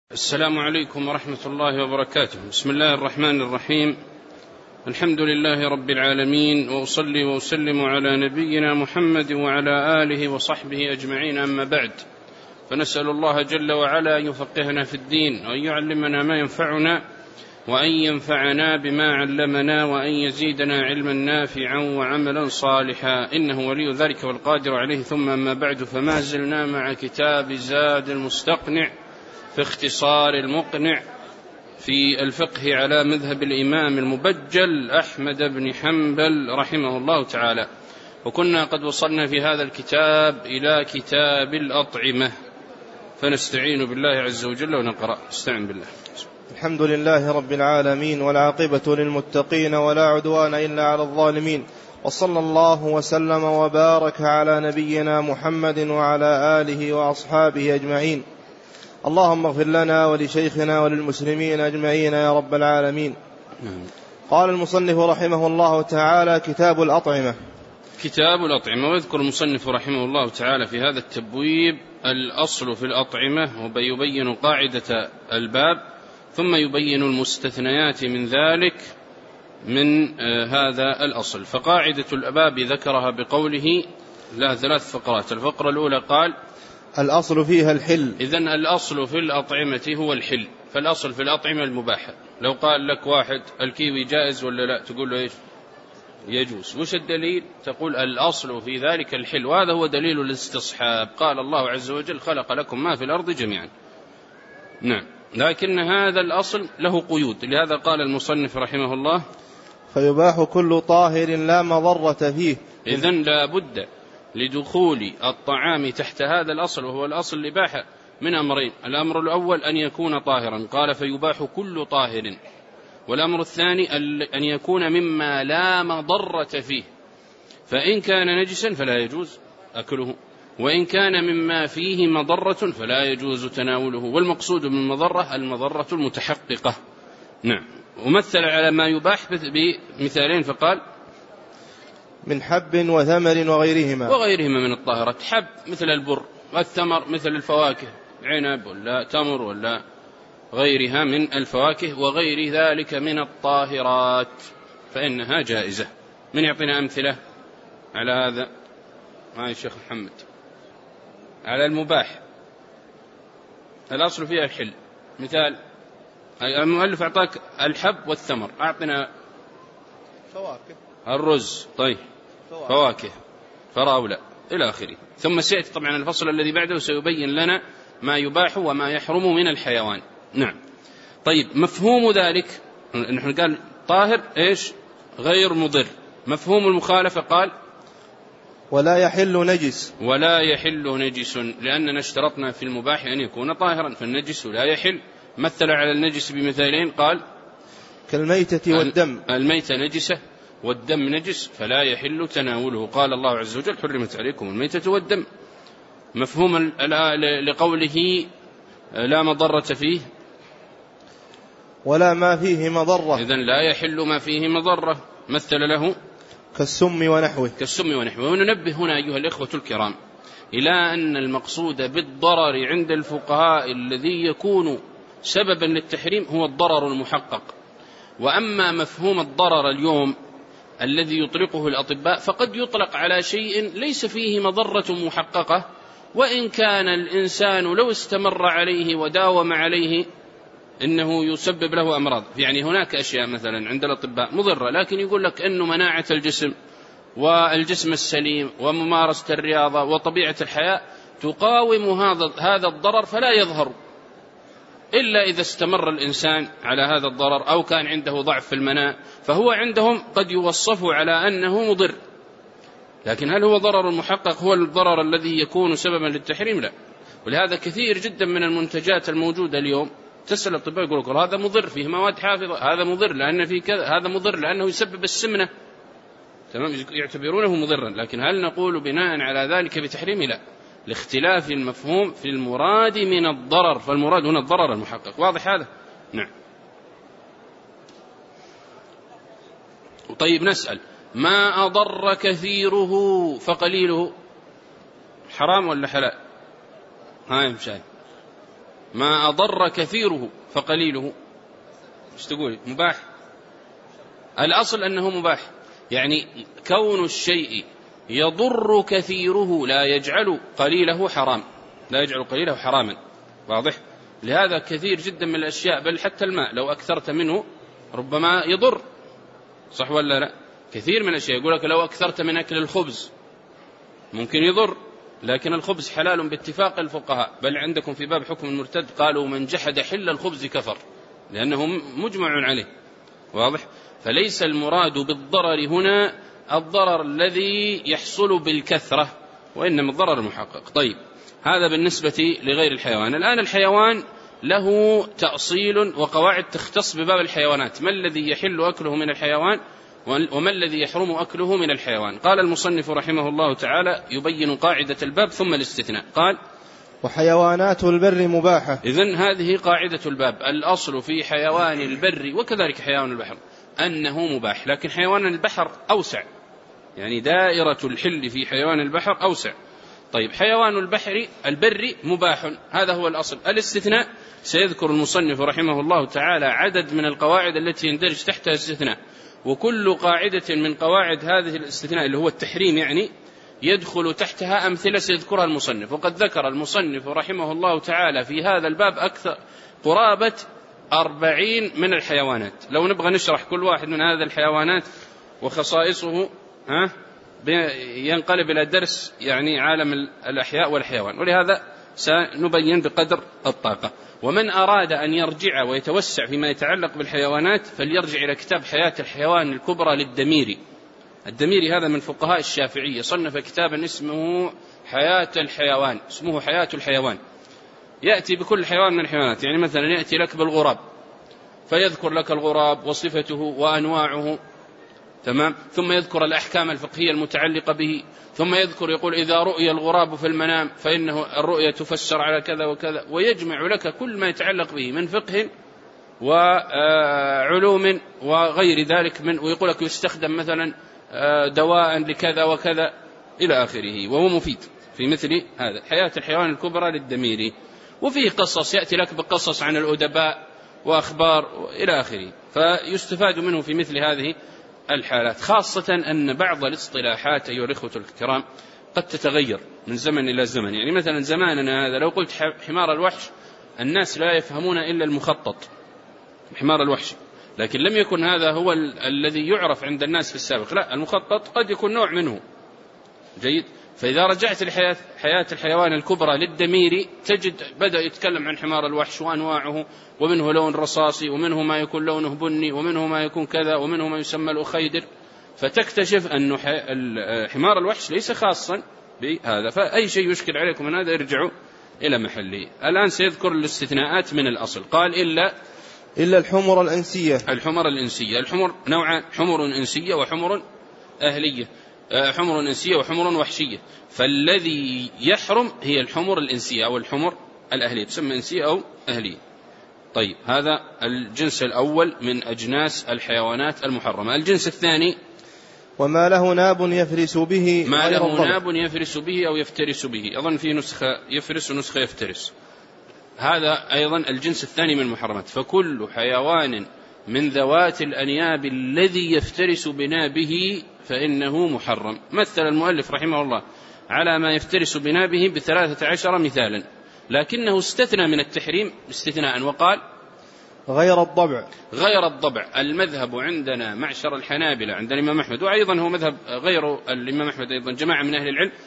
السلام عليكم ورحمة الله وبركاته. بسم الله الرحمن الرحيم. الحمد لله رب العالمين، وأصلي وأسلم على نبينا محمد وعلى آله وصحبه أجمعين، أما بعد، فنسأل الله جل وعلا أن يفقهنا في الدين، وأن يعلمنا ما ينفعنا، وأن ينفعنا بما علمنا، وأن يزيدنا علما نافعا وعملا صالحا، إنه ولي ذلك والقادر عليه. ثم أما بعد، فما زلنا مع كتاب زاد المستقنع في اختصار المقنع في الفقه على مذهب الإمام المبجل أحمد بن حنبل رحمه الله تعالى، وكنا قد وصلنا في هذا الكتاب إلى كتاب الأطعمة، فنستعين بالله عز وجل ونقرأ. استعن بالله. الحمد لله رب العالمين، والعاقبة للمتقين، ولا عدوان إلا على الظالمين، وصلى الله وسلم وبارك على نبينا محمد وعلى آله وأصحابه أجمعين. اللهم اغفر لنا ولشيخنا وللمسلمين أجمعين يا رب العالمين. قال المصنف رحمه الله تعالى: كتاب الأطعمة. كتاب الأطعمة. ويذكر المصنف رحمه الله تعالى في هذا التبويب الأصل في الأطعمة، ويبين قاعدة الباب، ثم يبين المستثنيات من ذلك من هذا الأصل. فقاعدة الباب ذكرها بقوله لها 3 فقرات. الفقرة الأولى قال: الأصل فيها الحل. إذن الأصل في الأطعمة هو الحل، فالأصل في الأطعمة المباحة. لو قال لك واحد الكيوي جائز ولا لا، تقول له إيش؟ يجوز. وش الدليل؟ تقول الأصل في ذلك الحل، وهذا هو دليل الاستصحاب. قال الله عز وجل: خلق لكم ما في الأرض جميعا. نعم، لكن هذا الأصل له قيود، لهذا قال المصنف رحمه الله: فيباح كل طاهر لا مضرة فيه. إذن لا بد لدخول الطعام تحت هذا الأصل، وهو الأصل الإباحة، من أمرين: الأمر الأول أن يكون طاهرا، قال فيباح كل طاهر، والأمر الثاني أن يكون مما لا مضرة فيه، فإن كان نجسا فلا يجوز أكله، وإن كان مما فيه مضرة فلا يجوز تناوله. والمقصود بالمضرة المضرة المتحققة. نعم. ومثل على ما يباح بمثالين، فقال: من حب وثمر وغيرهما من الطاهرات. حب مثل البر، والثمر مثل الفواكه، عنب ولا تمر ولا غيرها من الفواكه، وغير ذلك من الطاهرات، فإنها جائزة. من يعطينا أمثلة على هذا؟ معي الشيخ محمد. على المباح الأصل فيها الحل، مثال المؤلف أعطاك الحب والثمر، أعطنا فواكه. الرز، طيب، فواكه، فراولة إلى آخره. ثم سيأتي طبعا الفصل الذي بعده سيبين لنا ما يباح وما يحرم من الحيوان. نعم. طيب، مفهوم ذلك، نحن قال طاهر إيش؟ غير مضر. مفهوم المخالفة قال: ولا يحل نجس. ولا يحل نجس، لأننا اشترطنا في المباح أن يكون طاهرا، فالنجس لا يحل. مثل على النجس بمثالين، قال: كالميتة والدم. الميتة نجسة والدم نجس، فلا يحل تناوله. قال الله عز وجل: حرمت عليكم الميتة والدم. مفهوم لقوله لا مضرة فيه: ولا ما فيه مضرة. إذن لا يحل ما فيه مضرة. مثل له: كالسم ونحوه. وننبه هنا أيها الإخوة الكرام إلى أن المقصود بالضرر عند الفقهاء الذي يكون سببا للتحريم هو الضرر المحقق. وأما مفهوم الضرر اليوم الذي يطلقه الأطباء، فقد يطلق على شيء ليس فيه مضرة محققة، وإن كان الإنسان لو استمر عليه وداوم عليه إنه يسبب له أمراض. يعني هناك أشياء مثلا عند الأطباء مضرة، لكن يقول لك أنه مناعة الجسم والجسم السليم وممارسة الرياضة وطبيعة الحياة تقاوم هذا الضرر، فلا يظهر إلا إذا استمر الإنسان على هذا الضرر، أو كان عنده ضعف في المناعة، فهو عندهم قد يوصف على أنه مضر. لكن هل هو ضرر محقق هو الضرر الذي يكون سببا للتحريم؟ لا. ولهذا كثير جدا من المنتجات الموجودة اليوم تسأل الأطباء يقول لك هذا مضر، فيه مواد حافظة، هذا مضر لأن فيه كذا، هذا مضر لأنه يسبب السمنة، تمام، يعتبرونه مضرا. لكن هل نقول بناء على ذلك بتحريم؟ لا، لاختلاف المفهوم في المراد من الضرر، فالمراد هنا الضرر المحقق. واضح هذا؟ نعم. طيب، نسأل: ما أضر كثيره فقليله حرام ولا حلال؟ هاي مشاهد. ما أضر كثيره فقليله. ايش تقول؟ مباح. الأصل أنه مباح، يعني كون الشيء يضر كثيره لا يجعل قليله حرام، لا يجعل قليله حراما. واضح؟ لهذا كثير جدا من الأشياء، بل حتى الماء لو أكثرت منه ربما يضر، صح ولا لا؟ كثير من الأشياء يقول لك لو أكثرت من أكل الخبز ممكن يضر، لكن الخبز حلال باتفاق الفقهاء، بل عندكم في باب حكم المرتد قالوا من جحد حل الخبز كفر، لأنه مجمع عليه. واضح؟ فليس المراد بالضرر هنا الضرر الذي يحصل بالكثرة، وإنما الضرر المحقق. طيب، هذا بالنسبة لغير الحيوان. الآن الحيوان له تأصيل وقواعد تختص بباب الحيوانات، ما الذي يحل أكله من الحيوان وما الذي يحرم أكله من الحيوان. قال المصنف رحمه الله تعالى يبين قاعدة الباب ثم الاستثناء، قال وحيوانات البر مباحة. إذن هذه قاعدة الباب، الأصل في حيوان البر وكذلك حيوان البحر أنه مباح، لكن حيوان البحر أوسع، يعني دائرة الحل في حيوان البحر أوسع. طيب، حيوان البر مباح، هذا هو الأصل. الاستثناء سيذكر المصنف رحمه الله تعالى عدد من القواعد التي يندرج تحتها الاستثناء، وكل قاعدة من قواعد هذه الاستثناء اللي هو التحريم يعني يدخل تحتها أمثلة سيذكرها المصنف. وقد ذكر المصنف رحمه الله تعالى في هذا الباب أكثر قرابة 40 من الحيوانات. لو نبغى نشرح كل واحد من هذه الحيوانات وخصائصه ينقلب إلى درس يعني عالم الأحياء والحيوان، ولهذا سنبين بقدر الطاقة. ومن أراد أن يرجع ويتوسع فيما يتعلق بالحيوانات فليرجع إلى كتاب حياة الحيوان الكبرى للدميري. الدميري هذا من فقهاء الشافعية، صنف كتابا اسمه حياة الحيوان، اسمه حياة الحيوان، يأتي بكل حيوان من الحيوانات. يعني مثلا يأتي لك بالغراب فيذكر لك الغراب وصفته وأنواعه، تمام، ثم يذكر الأحكام الفقهية المتعلقة به، ثم يذكر يقول إذا رؤي الغراب في المنام فإنه الرؤية تفسر على كذا وكذا، ويجمع لك كل ما يتعلق به من فقه وعلوم وغير ذلك ويقول لك يستخدم مثلا دواء لكذا وكذا إلى آخره، وهو مفيد في مثل هذا حياة الحيوان الكبرى للدميري. وفيه قصص يأتي لك بقصص عن الأدباء وأخبار إلى آخره، فيستفاد منه في مثل هذه الحالات، خاصة أن بعض الاصطلاحات أيها الإخوة الكرام قد تتغير من زمن إلى زمن. يعني مثلا زماننا هذا لو قلت حمار الوحش الناس لا يفهمون إلا المخطط، حمار الوحش، لكن لم يكن هذا هو الذي يعرف عند الناس في السابق، لا، المخطط قد يكون نوع منه. جيد. فإذا رجعت حياة الحيوان الكبرى للدميري تجد بدأ يتكلم عن حمار الوحش وأنواعه، ومنه لون رصاصي، ومنه ما يكون لونه بني، ومنه ما يكون كذا، ومنه ما يسمى الأخيدر، فتكتشف أن حمار الوحش ليس خاصا بهذا. فأي شيء يشكل عليكم من هذا ارجعوا إلى محله. الآن سيذكر الاستثناءات من الأصل. قال إلا الحمر الإنسية. الحمر الإنسية، الحمر نوعان، حمر إنسية وحمر أهلية، حمر إنسية وحمر وحشية. فالذي يحرم هي الحمر الإنسية أو الحمر الأهلية، تسمى إنسية أو أهلية. طيب، هذا الجنس الأول من أجناس الحيوانات المحرمة. الجنس الثاني وما له ناب يفرس به، ما له ناب يفرس به أو يفترس به، أظن في نسخة يفرس ونسخة يفترس. هذا أيضا الجنس الثاني من المحرمات. فكل حيوان من ذوات الأنياب الذي يفترس بنابه فإنه محرم. مثل المؤلف رحمه الله على ما يفترس بنابه ب13 مثالا، لكنه استثنى من التحريم استثناء وقال غير الضبع. غير الضبع. المذهب عندنا معشر الحنابلة عند الإمام أحمد، وأيضا هو مذهب غير الإمام أحمد أيضا جماعة من أهل العلم،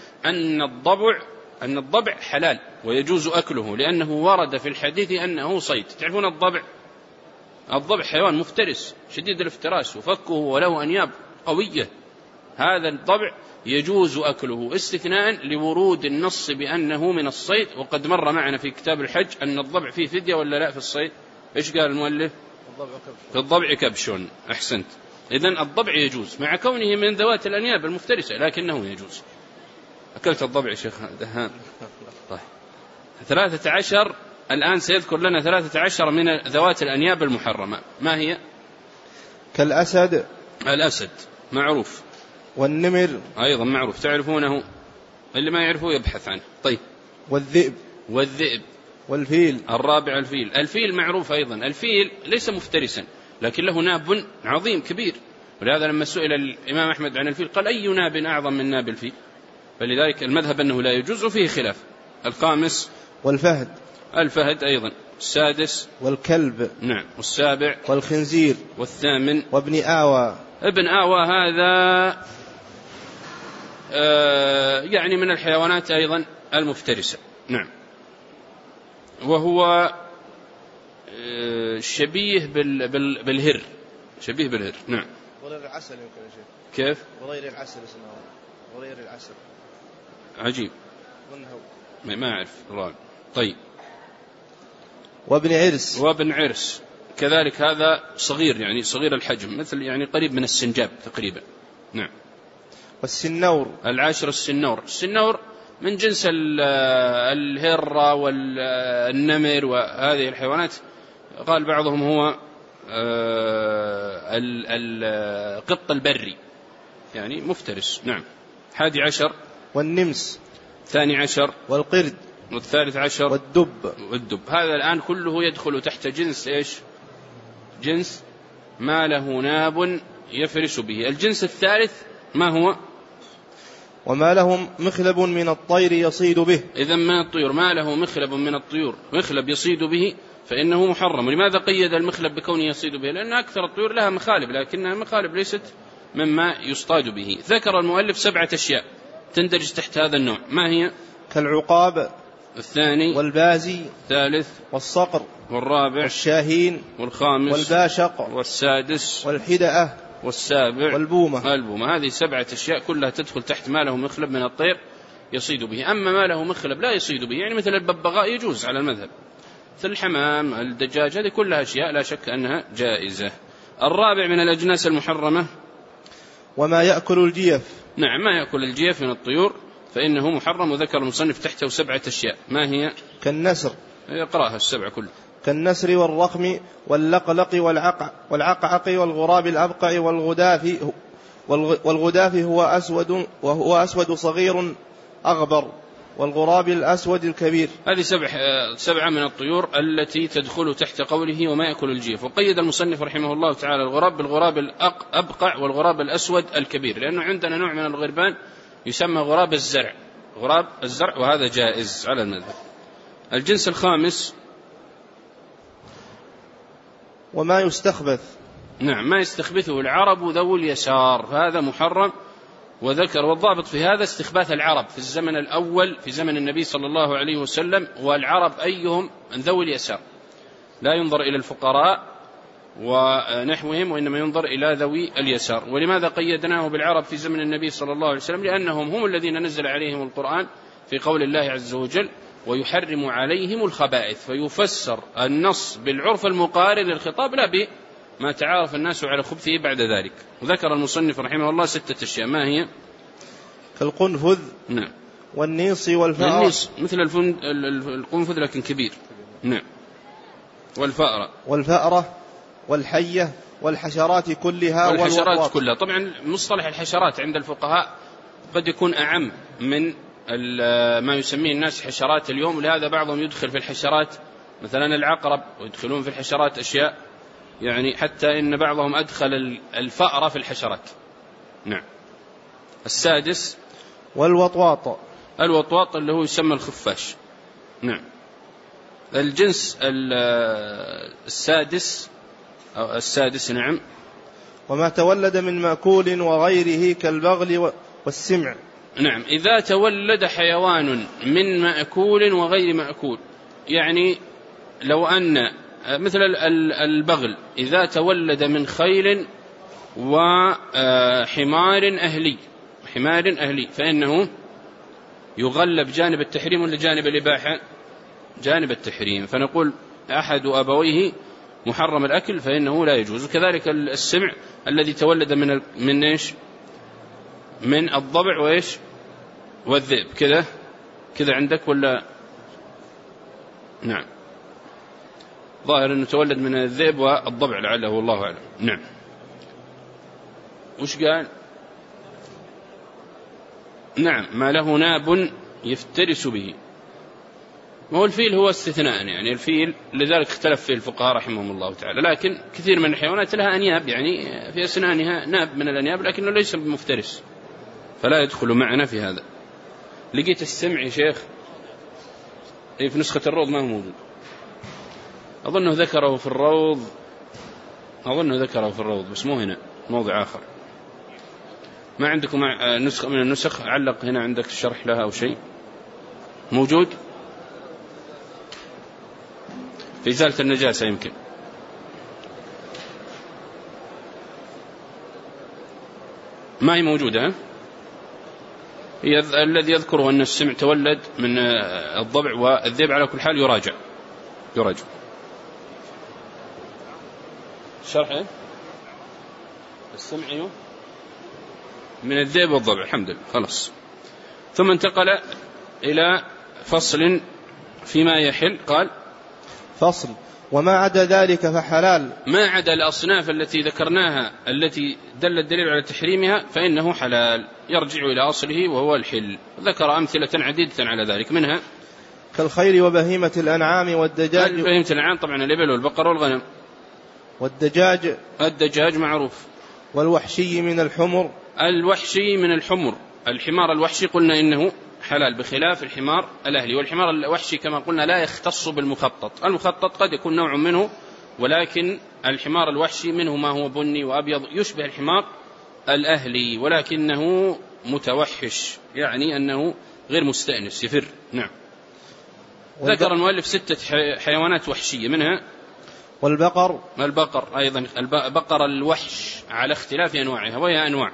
أن الضبع حلال ويجوز أكله، لأنه ورد في الحديث أنه صيد. تعرفون الضبع حيوان مفترس شديد الافتراس وفكه وله أنياب قوية، هذا الضبع يجوز أكله استثناء لورود النص بأنه من الصيد. وقد مر معنا في كتاب الحج أن الضبع فيه فدية ولا لا في الصيد؟ إيش قال المؤلف؟ في الضبع كبش. أحسنت. إذن الضبع يجوز مع كونه من ذوات الأنياب المفترسة، لكنه يجوز. أكلت الضبع يا شيخ دهان؟ طيب، 13 الآن سيذكر لنا 13 من ذوات الأنياب المحرمة. ما هي؟ كالأسد. الأسد معروف، والنمر أيضا معروف تعرفونه، اللي ما يعرفه يبحث عنه. طيب، والذئب. والفيل. الرابع الفيل. الفيل معروف أيضا، الفيل ليس مفترسا لكن له ناب عظيم كبير، ولهذا لما سئل الإمام أحمد عن الفيل قال أي ناب أعظم من ناب الفيل، فلذلك المذهب أنه لا يجوز وفيه خلاف. الخامس والفهد. الفهد أيضا. السادس والكلب. نعم. والسابع والخنزير. والثامن وابن آوى. ابن آوى هذا يعني من الحيوانات أيضا المفترسة. نعم. وهو شبيه بالهر، شبيه بالهر. نعم. غرير العسل يمكن يا شيخ. كيف؟ غرير العسل اسمه غرير العسل. عجيب، ما أعرف الرابع. طيب. وابن عرس. وابن عرس كذلك، هذا صغير يعني صغير الحجم، مثل يعني قريب من السنجاب تقريبا. نعم. والسنور. العاشر السنور. السنور من جنس الهرة والنمر وهذه الحيوانات، قال بعضهم هو القط البري يعني مفترس. نعم. 11. والنمس. 12. والقرد. وال13. والدب. هذا الآن كله يدخل تحت جنس إيش؟ جنس ما له ناب يفرس به. الجنس الثالث ما هو؟ وما له مخلب من الطير يصيد به. إذا من الطيور ما له مخلب من الطيور، مخلب يصيد به، فإنه محرم. ولماذا قيد المخلب بكونه يصيد به؟ لأن أكثر الطيور لها مخالب، لكنها مخالب ليست مما يصطاد به. ذكر المؤلف 7 أشياء تندرج تحت هذا النوع. ما هي؟ كالعقاب. الثاني. والبازي. الثالث. والصقر. والرابع. والشاهين. والخامس. والباشق. والسادس. والحدأة. والسابع. والبومة. البومة. هذه 7 أشياء كلها تدخل تحت ما له مخلب من الطير يصيد به. أما ما له مخلب لا يصيد به، يعني مثل الببغاء يجوز على المذهب، مثل الحمام، الدجاج، هذه كلها أشياء لا شك أنها جائزة. الرابع من الأجناس المحرمة وما يأكل الجيف. نعم. ما يأكل الجيف من الطيور فإنه محرم، وذكر المصنف تحته 7 أشياء. ما هي؟ كالنسر. يقرأها ال7 كلها. كالنسر والرقم واللقلق والعقعق والغراب الأبقع والغداف وهو أسود صغير أغبر، والغراب الأسود الكبير. هذه 7 من الطيور التي تدخل تحت قوله وما يأكل الجيف. وقيد المصنف رحمه الله تعالى الغراب بالغراب الأبقع والغراب الأسود الكبير، لأنه عندنا نوع من الغربان يسمى غراب الزرع، غراب الزرع، وهذا جائز على المذهب. الجنس الخامس وما يستخبث. نعم. ما يستخبثه العرب ذو اليسار، هذا محرم. وذكر والضابط في هذا استخباث العرب في الزمن الأول في زمن النبي صلى الله عليه وسلم، والعرب أيهم ذوي اليسار، لا ينظر إلى الفقراء ونحوهم، وإنما ينظر إلى ذوي اليسار. ولماذا قيدناه بالعرب في زمن النبي صلى الله عليه وسلم؟ لأنهم هم الذين نزل عليهم القرآن في قول الله عز وجل ويحرم عليهم الخبائث، فيفسر النص بالعرف المقارن للخطاب لا بما تعارف الناس على خبثه بعد ذلك. وذكر المصنف رحمه الله 6 أشياء. ما هي؟ كالقنفذ. نعم. والنيص والفأرة. النيص مثل القنفذ لكن كبير. نعم. والفأرة والحية والحشرات كلها. والحشرات كلها. طبعا مصطلح الحشرات عند الفقهاء قد يكون أعم من ما يسميه الناس حشرات اليوم، ولهذا بعضهم يدخل في الحشرات مثلا العقرب، ويدخلون في الحشرات أشياء، يعني حتى إن بعضهم أدخل الفأرة في الحشرات. نعم. السادس والوطواط. الوطواط اللي هو يسمى الخفاش. نعم. الجنس السادس نعم. وما تولد من مأكول وغيره كالبغل والسمع. نعم. إذا تولد حيوان من مأكول وغير مأكول، يعني لو أن مثل البغل إذا تولد من خيل وحمار أهلي فإنه يغلب جانب التحريم ولا جانب الإباحة؟ جانب التحريم، فنقول أحد أبويه محرم الأكل فإنه لا يجوز. وكذلك السمع الذي تولد من إيش؟ من الضبع وإيش؟ والذئب. كذا عندك ولا؟ نعم. ظاهر أنه تولد من الذئب والضبع لعله والله أعلم. نعم. وش قال؟ نعم. ما له ناب يفترس به. ما هو الفيل هو استثناء، يعني الفيل لذلك اختلف فيه الفقهاء رحمهم الله تعالى، لكن كثير من الحيوانات لها أنياب، يعني في أسنانها ناب من الأنياب، لكنه ليس بمفترس فلا يدخل معنا في هذا. لقيت السمع يا شيخ في نسخة الروض ما هو موجود، أظنه ذكره في الروض بس مو هنا، موضع آخر. ما عندكم نسخة من النسخ علق هنا عندك الشرح لها أو شيء موجود؟ في إزالة النجاسة يمكن. ما هي موجودة. الذي يذكره أن السمع تولد من الضبع والذئب، على كل حال يراجع. شرح السمع من الذئب والضبع، الحمد لله خلاص. ثم انتقل إلى فصل فيما يحل. قال فصل: وما عدا ذلك فحلال. ما عدا الأصناف التي ذكرناها التي دل الدليل على تحريمها فإنه حلال، يرجع إلى أصله وهو الحل. ذكر أمثلة عديدة على ذلك، منها كالخيل وبهيمة الأنعام والدجاج. بهيمة الأنعام طبعا الإبل والبقر والغنم. الدجاج معروف. والوحشي من الحمر. الوحشي من الحمر، الحمار الوحشي قلنا إنه حلال بخلاف الحمار الأهلي. والحمار الوحشي كما قلنا لا يختص بالمخطط، المخطط قد يكون نوع منه، ولكن الحمار الوحشي منه ما هو بني وأبيض يشبه الحمار الأهلي، ولكنه متوحش، يعني أنه غير مستأنس يفر. نعم. ذكر المؤلف 6 حيوانات وحشية، منها البقر أيضا، بقر الوحش على اختلاف أنواعها، وهي أنواع.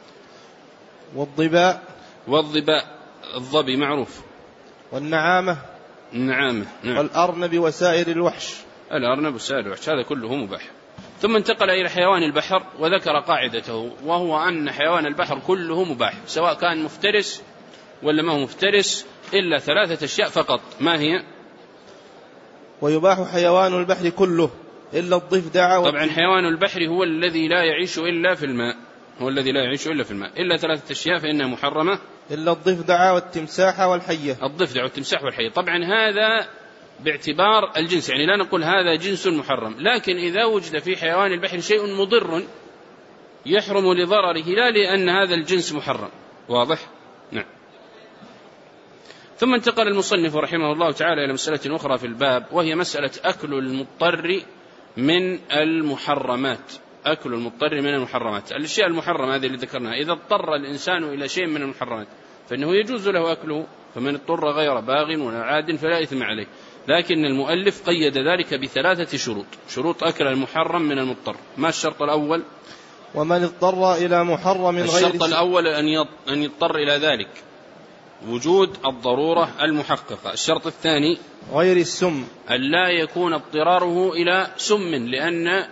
والضباء الظبي معروف. والنعامة. نعم. والأرنب وسائر الوحش. الأرنب وسائر الوحش هذا كله مباح. ثم انتقل إلى حيوان البحر وذكر قاعدته، وهو أن حيوان البحر كله مباح، سواء كان مفترس ولا ما هو مفترس، إلا 3 أشياء فقط. ما هي؟ ويباح حيوان البحر كله إلا الضفدع. طبعا حيوان البحر هو الذي لا يعيش إلا في الماء، إلا 3 أشياء فإنها محرمة، إلا الضفدع والتمساح والحية. طبعا هذا باعتبار الجنس، يعني لا نقول هذا جنس محرم، لكن إذا وجد في حيوان البحر شيء مضر يحرم لضرره، لا لأن هذا الجنس محرم. واضح؟ نعم. ثم انتقل المصنف رحمه الله تعالى إلى مسألة أخرى في الباب، وهي مسألة أكل المضطر من المحرمات. الأشياء المحرمة هذه اللي ذكرناها، إذا اضطر الإنسان إلى شيء من المحرمات فإنه يجوز له أكله، فمن اضطر غير باغ ولا عاد فلا إثم عليه. لكن المؤلف قيد ذلك ب3 شروط أكل المحرم من المضطر. ما الشرط الأول؟ ومن اضطر إلى محرم غير. الشرط الأول أن يضطر إلى ذلك، وجود الضرورة المحققة. الشرط الثاني غير السم، ألا يكون اضطراره إلى سم، لأن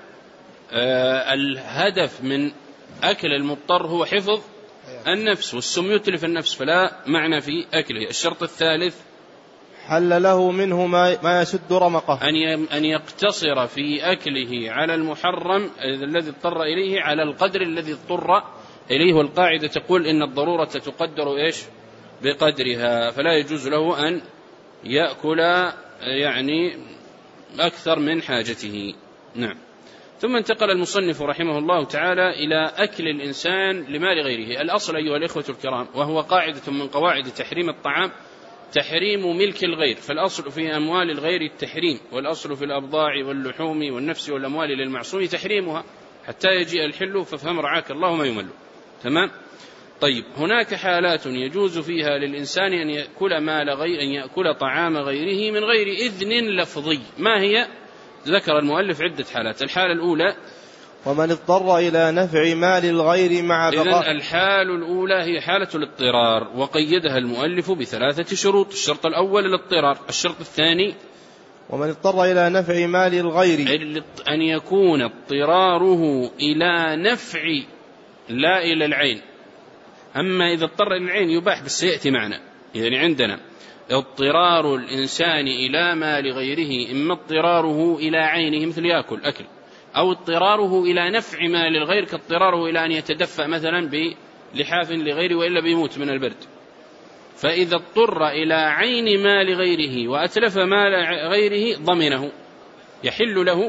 الهدف من أكل المضطر هو حفظ النفس، والسم يتلف النفس فلا معنى في أكله. الشرط الثالث حل له منه ما يسد رمقه، أن يقتصر في أكله على المحرم الذي اضطر إليه على القدر الذي اضطر إليه، والقاعدة تقول إن الضرورة تقدر بقدرها، فلا يجوز له أن يأكل يعني أكثر من حاجته. نعم. ثم انتقل المصنف رحمه الله تعالى إلى أكل الإنسان لمال غيره. الأصل أيها الإخوة الكرام، وهو قاعدة من قواعد تحريم الطعام، تحريم ملك الغير، فالأصل في أموال الغير التحريم، والأصل في الأبضاع واللحوم والنفس والأموال للمعصوم تحريمها حتى يجيء الحل، فافهم رعاك الله ما يمل. تمام. طيب، هناك حالات يجوز فيها للإنسان أن يأكل طعام غيره من غير إذن لفظي. ما هي؟ ذكر المؤلف عدة حالات. الحالة الأولى ومن اضطر إلى نفع مال الغير مع بقاء. إذن الحالة الأولى هي حالة الاضطرار، وقيدها المؤلف ب3 شروط. الشرط الأول الاضطرار. الشرط الثاني ومن اضطر إلى نفع مال الغير، أن يكون اضطراره إلى نفع لا إلى العين. أما إذا اضطر إلى العين يباح، بس سيأتي معنا. يعني عندنا اضطرار الإنسان إلى مال غيره، إما اضطراره إلى عينه مثل يأكل أكل، أو اضطراره إلى نفع مال الغير كاضطراره إلى أن يتدفأ مثلا بلحاف لغيره وإلا بيموت من البرد، فإذا اضطر إلى عين مال غيره وأتلف مال غيره ضمنه، يحل له،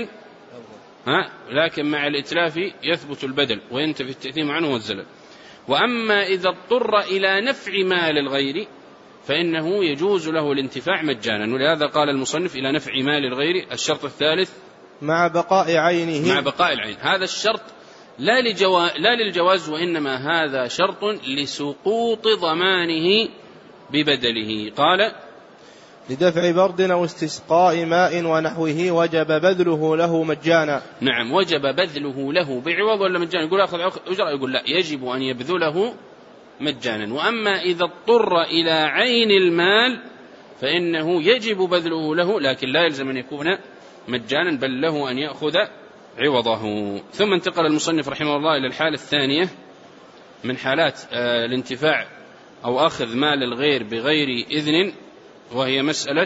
ولكن مع الإتلاف يثبت البدل وينتفي التأثيم عنه والزلل. وأما إذا اضطر إلى نفع مال الغير فإنه يجوز له الانتفاع مجانا، ولهذا قال المصنف إلى نفع مال الغير. الشرط الثالث مع بقاء عينه، مع بقاء العين. هذا الشرط لا للجواز، وإنما هذا شرط لسقوط ضمانه ببدله. قال لدفع برد أو استسقاء ماء ونحوه وجب بذله له مجانا. نعم، وجب بذله له بعوض ولا مجانا؟ يقول أخذ أجرة، يقول لا، يجب أن يبذله مجانا. وأما إذا اضطر إلى عين المال فإنه يجب بذله له، لكن لا يلزم أن يكون مجانا، بل له أن يأخذ عوضه. ثم انتقل المصنف رحمه الله إلى الحالة الثانية من حالات الانتفاع أو أخذ مال الغير بغير إذن، وهي مسألة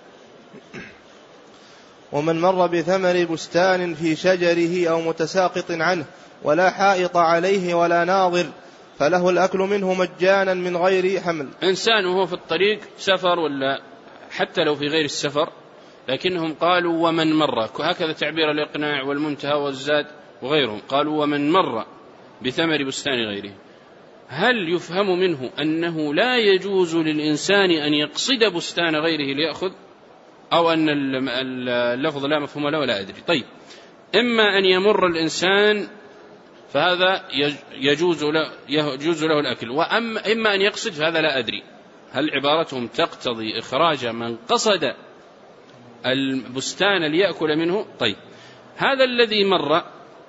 ومن مر بثمر بستان في شجره أو متساقط عنه ولا حائط عليه ولا ناظر فله الأكل منه مجانا من غير حمل. إنسان وهو في الطريق سفر ولا حتى لو في غير السفر، لكنهم قالوا ومن مر، هكذا تعبير الإقناع والمنتهى والزاد وغيرهم، قالوا ومن مر بثمر بستان غيره. هل يفهم منه أنه لا يجوز للإنسان أن يقصد بستان غيره ليأخذ، أو أن اللفظ لا مفهوم له؟ ولا أدري. طيب، إما أن يمر الإنسان فهذا يجوز له الأكل، وإما أن يقصد فهذا لا أدري. هل عبارتهم تقتضي إخراج من قصد البستان ليأكل منه؟ طيب، هذا الذي مر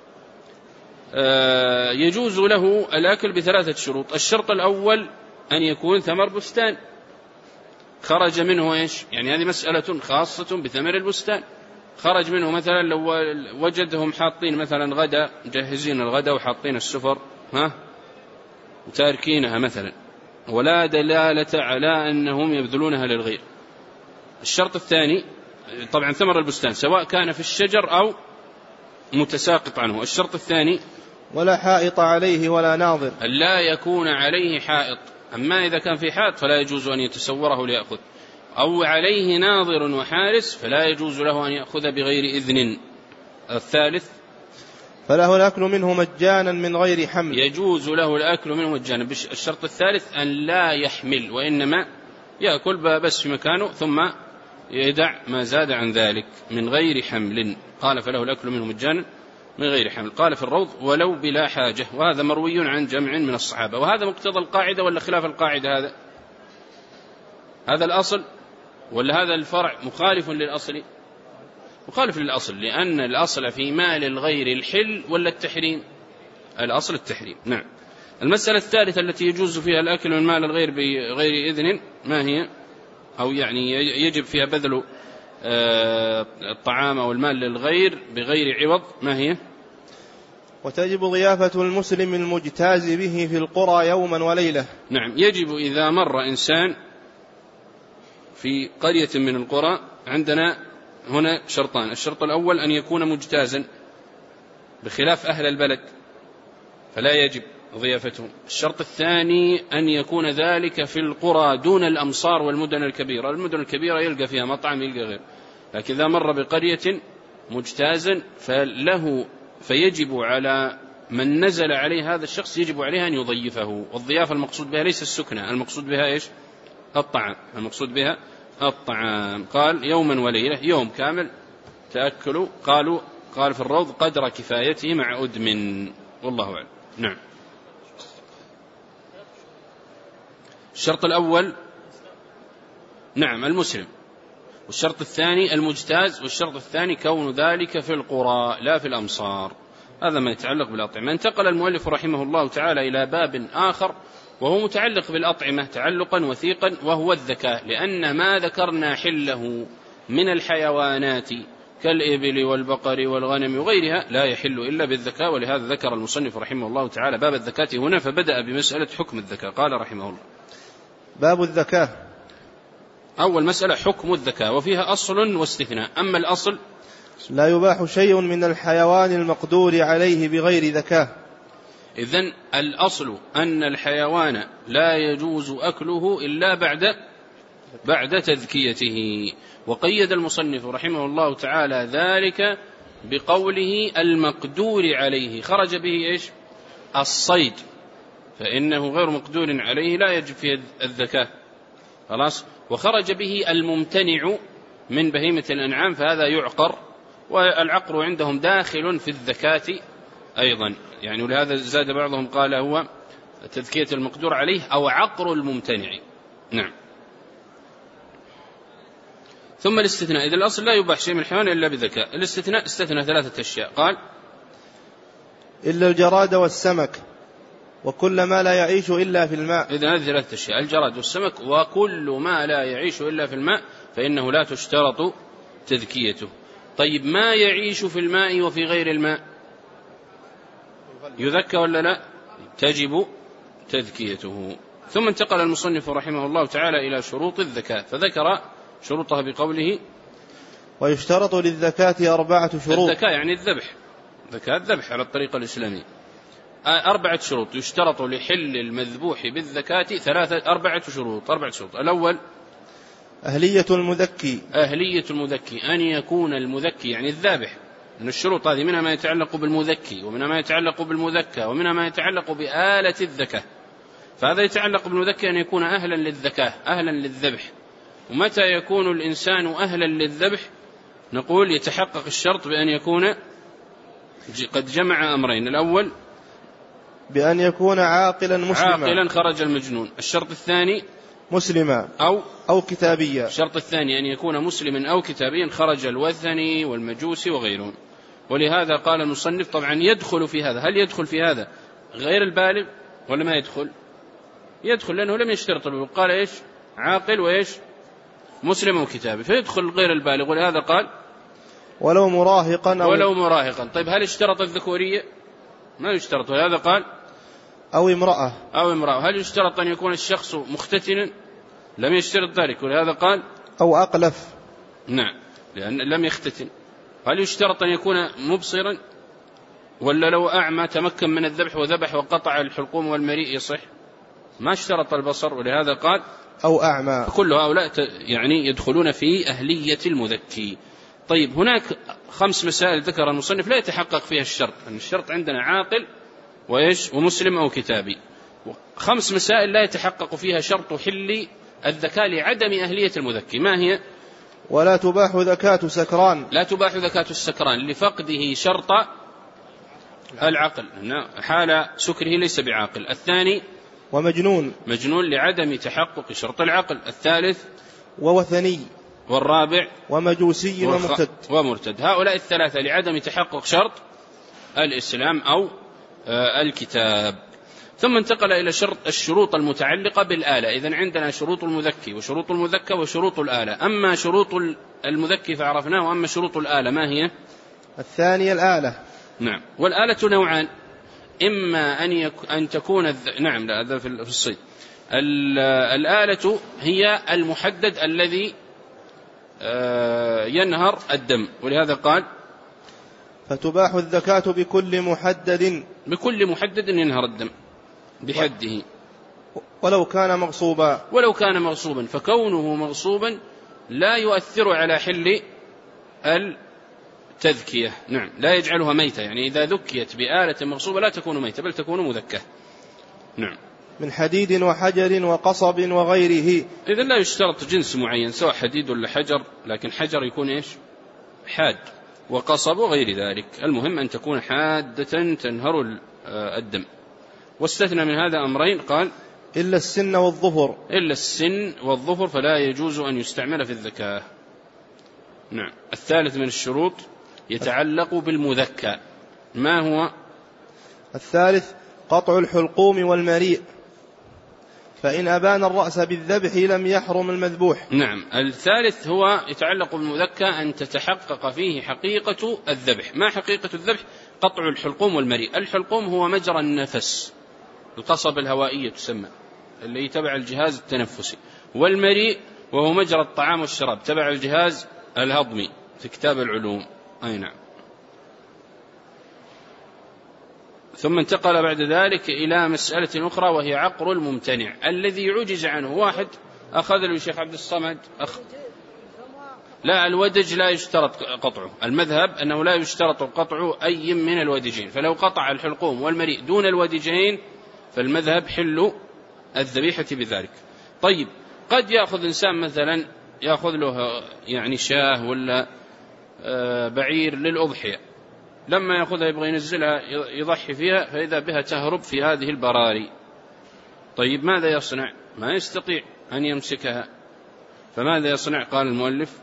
يجوز له الأكل بثلاثة شروط. الشرط الأول أن يكون ثمر بستان خرج منه إيش؟ يعني هذه مسألة خاصة بثمر البستان. خرج منه مثلا لو وجدهم حاطين مثلا غدا، جهزين الغدا وحاطين السفر وتاركينها مثلا، ولا دلالة على أنهم يبذلونها للغير. الشرط الثاني طبعا ثمر البستان سواء كان في الشجر أو متساقط عنه. الشرط الثاني ولا حائط عليه ولا ناظر، لا يكون عليه حائط. أما إذا كان في حائط فلا يجوز أن يتسوره ليأخذ، أو عليه ناظر وحارس فلا يجوز له أن يأخذ بغير إذن. الثالث فله الأكل منه مجانا من غير حمل، يجوز له الأكل منه مجانا. الشرط الثالث أن لا يحمل، وإنما يأكل بس في مكانه ثم يدع ما زاد عن ذلك من غير حمل. قال فله الأكل منه مجانا من غير حمل. قال في الروض ولو بلا حاجة، وهذا مروي عن جمع من الصحابة. وهذا مقتضى القاعدة ولا خلاف القاعدة؟ هذا الأصل ولا هذا الفرع مخالف للأصل؟ مخالف للأصل، لأن الأصل في مال الغير الحل ولا التحريم؟ الأصل التحريم. نعم. المسألة الثالثة التي يجوز فيها الأكل من مال الغير بغير إذن ما هي؟ أو يعني يجب فيها بذل الطعام أو المال للغير بغير عوض، ما هي؟ وتجب ضيافة المسلم المجتاز به في القرى يوما وليلة. نعم، يجب إذا مر إنسان في قرية من القرى. عندنا هنا شرطان. الشرط الأول أن يكون مجتازا بخلاف أهل البلد فلا يجب ضيافتهم. الشرط الثاني أن يكون ذلك في القرى دون الأمصار والمدن الكبيرة. المدن الكبيرة يلقى فيها مطعم يلقى غير، لكن إذا مر بقرية مجتازا فيجب على من نزل عليه هذا الشخص يجب عليه أن يضيفه. والضيافة المقصود بها ليس السكنة، المقصود بها إيش؟ الطعام. المقصود بها الطعام. قال يوما وليلة، يوم كامل تأكلوا. قال في الروض قدر كفايته مع أدم، والله أعلم. نعم. الشرط الأول نعم المسلم، والشرط الثاني المجتاز، والشرط الثاني كون ذلك في القرى لا في الأمصار. هذا ما يتعلق بالأطعمة. انتقل المؤلف رحمه الله تعالى إلى باب آخر وهو متعلق بالأطعمة تعلقا وثيقا، وهو الذكاة. لأن ما ذكرنا حله من الحيوانات كالإبل والبقر والغنم وغيرها لا يحل إلا بالذكاة، ولهذا ذكر المصنف رحمه الله تعالى باب الذكاة هنا، فبدأ بمسألة حكم الذكاة. قال رحمه الله باب الذكاة. أول مسألة حكم الذكاة، وفيها أصل واستثناء. أما الأصل لا يباح شيء من الحيوان المقدور عليه بغير ذكاة. إذن الأصل أن الحيوان لا يجوز أكله إلا بعد تذكيته. وقيد المصنف رحمه الله تعالى ذلك بقوله المقدور عليه، خرج به إيش؟ الصيد، فإنه غير مقدور عليه لا يجب فيه الزكاة، خلاص. وخرج به الممتنع من بهيمة الأنعام، فهذا يعقر، والعقر عندهم داخل في الزكاة أيضا، يعني ولهذا زاد بعضهم قال هو تذكية المقدور عليه أو عقر الممتنع. نعم. ثم الاستثناء، إذا الأصل لا يباح شيء من الحيوان إلا بذكاء. الاستثناء استثنى 3 أشياء، قال إلا الجراد والسمك وكل ما لا يعيش إلا في الماء. إذن هذه 3 أشياء: الجراد والسمك وكل ما لا يعيش إلا في الماء، فإنه لا تشترط تذكيته. طيب ما يعيش في الماء وفي غير الماء يذكى ولا لا؟ تجب تذكيته. ثم انتقل المصنف رحمه الله تعالى إلى شروط الزكاة، فذكر شروطها بقوله ويشترط للزكاة 4 شروط. الزكاة يعني الذبح، زكاة الذبح على الطريقة الإسلامية. 4 شروط يشترط لحل المذبوح بالزكاة، 4 شروط. الأول أهلية المذكي. أهلية المذكي، أن يكون المذكي يعني الذابح. من الشروط هذه منها ما يتعلق بالمذكي، ومنها ما يتعلق بالمذكى، ومنها ما يتعلق بآلة الذكاة. فهذا يتعلق بالمذكي أن يكون أهلا للذكاة، أهلا للذبح. ومتى يكون الإنسان أهلا للذبح؟ نقول يتحقق الشرط بأن يكون قد جمع أمرين: الأول بأن يكون عاقلا مسلما، عاقلا خرج المجنون. الشرط الثاني مسلما أو كتابيا. الشرط الثاني أن يكون مسلما أو كتابيا خرج الوثني والمجوسي وغيرهم. ولهذا قال المصنف طبعا يدخل في هذا. هل يدخل في هذا غير البالغ ولا ما يدخل؟ يدخل، لأنه لم يشترط البلوغ، قال إيش؟ عاقل وإيش؟ مسلم وكتابي، فيدخل غير البالغ. ولهذا قال ولو مراهقا. طيب هل اشترط الذكورية؟ ما يشترط. ولهذا قال أو امرأة. هل يشترط أن يكون الشخص مختتنا؟ لم يشترط ذلك. ولهذا قال أو أقلف. نعم، لأن لم يختتن. هل يشترط أن يكون مبصرا؟ ولا لو أعمى تمكن من الذبح وذبح وقطع الحلقوم والمريء يصح؟ ما اشترط البصر. ولهذا قال أو أعمى. كل هؤلاء يعني يدخلون في أهلية المذكي. طيب هناك 5 مسائل ذكر المصنف لا يتحقق فيها الشرط، أن الشرط عندنا عاقل وإيش؟ ومسلم أو كتابي. 5 مسائل لا يتحقق فيها شرط حل الذكاء لعدم أهلية المذكي. ما هي؟ ولا تباح زكاة سكران. لا تباح زكاة السكران لفقده شرط العقل، حال سكره ليس بعاقل. الثاني ومجنون لعدم تحقق شرط العقل. الثالث ووثني. والرابع ومجوسي ومرتد. هؤلاء 3 لعدم تحقق شرط الإسلام أو الكتاب. ثم انتقل إلى الشروط المتعلقة بالآلة. إذن عندنا شروط المذكي وشروط المذكى وشروط الآلة. أما شروط المذكي فعرفناه، وأما شروط الآلة ما هي؟ الثانية الآلة. نعم. والآلة نوعان: إما أن تكون نعم لا هذا في الصيد. الآلة هي المحدد الذي ينهر الدم. ولهذا قال فتباح الزكاة بكل محدد ينهر الدم بحده ولو كان مغصوبا. فكونه مغصوبا لا يؤثر على حل التذكية. نعم، لا يجعلها ميتة، يعني إذا ذكيت بآلة مغصوبة لا تكون ميتة بل تكون مذكة. نعم. من حديد وحجر وقصب وغيره. إذا لا يشترط جنس معين سواء حديد ولا حجر، لكن حجر يكون إيش؟ حاد، وقصب وغير ذلك. المهم أن تكون حادة تنهر الدم. واستثنى من هذا أمرين، قال إلا السن والظفر فلا يجوز أن يستعمل في الذكاة. نعم. الثالث من الشروط يتعلق بالمذكى. ما هو؟ الثالث قطع الحلقوم والمريء، فإن أبان الرأس بالذبح لم يحرم المذبوح. نعم. الثالث هو يتعلق بالمذكى أن تتحقق فيه حقيقة الذبح. ما حقيقة الذبح؟ قطع الحلقوم والمريء. الحلقوم هو مجرى النفس، القصبة الهوائية تسمى، اللي تبع الجهاز التنفسي. والمريء وهو مجرى الطعام والشراب تبع الجهاز الهضمي في كتاب العلوم. أي نعم. ثم انتقل بعد ذلك إلى مسألة أخرى وهي عقر الممتنع الذي عجز عنه. واحد أخذ له الشيخ عبد الصمد لا، الودج لا يشترط قطعه، المذهب أنه لا يشترط قطع أي من الودجين، فلو قطع الحلقوم والمريء دون الودجين فالمذهب حل الذبيحة بذلك. طيب، قد يأخذ إنسان مثلا يأخذ له يعني شاه ولا بعير للأضحية، لما يأخذها يبغى ينزلها يضحي فيها فإذا بها تهرب في هذه البراري. طيب ماذا يصنع؟ ما يستطيع أن يمسكها، فماذا يصنع؟ قال المؤلف: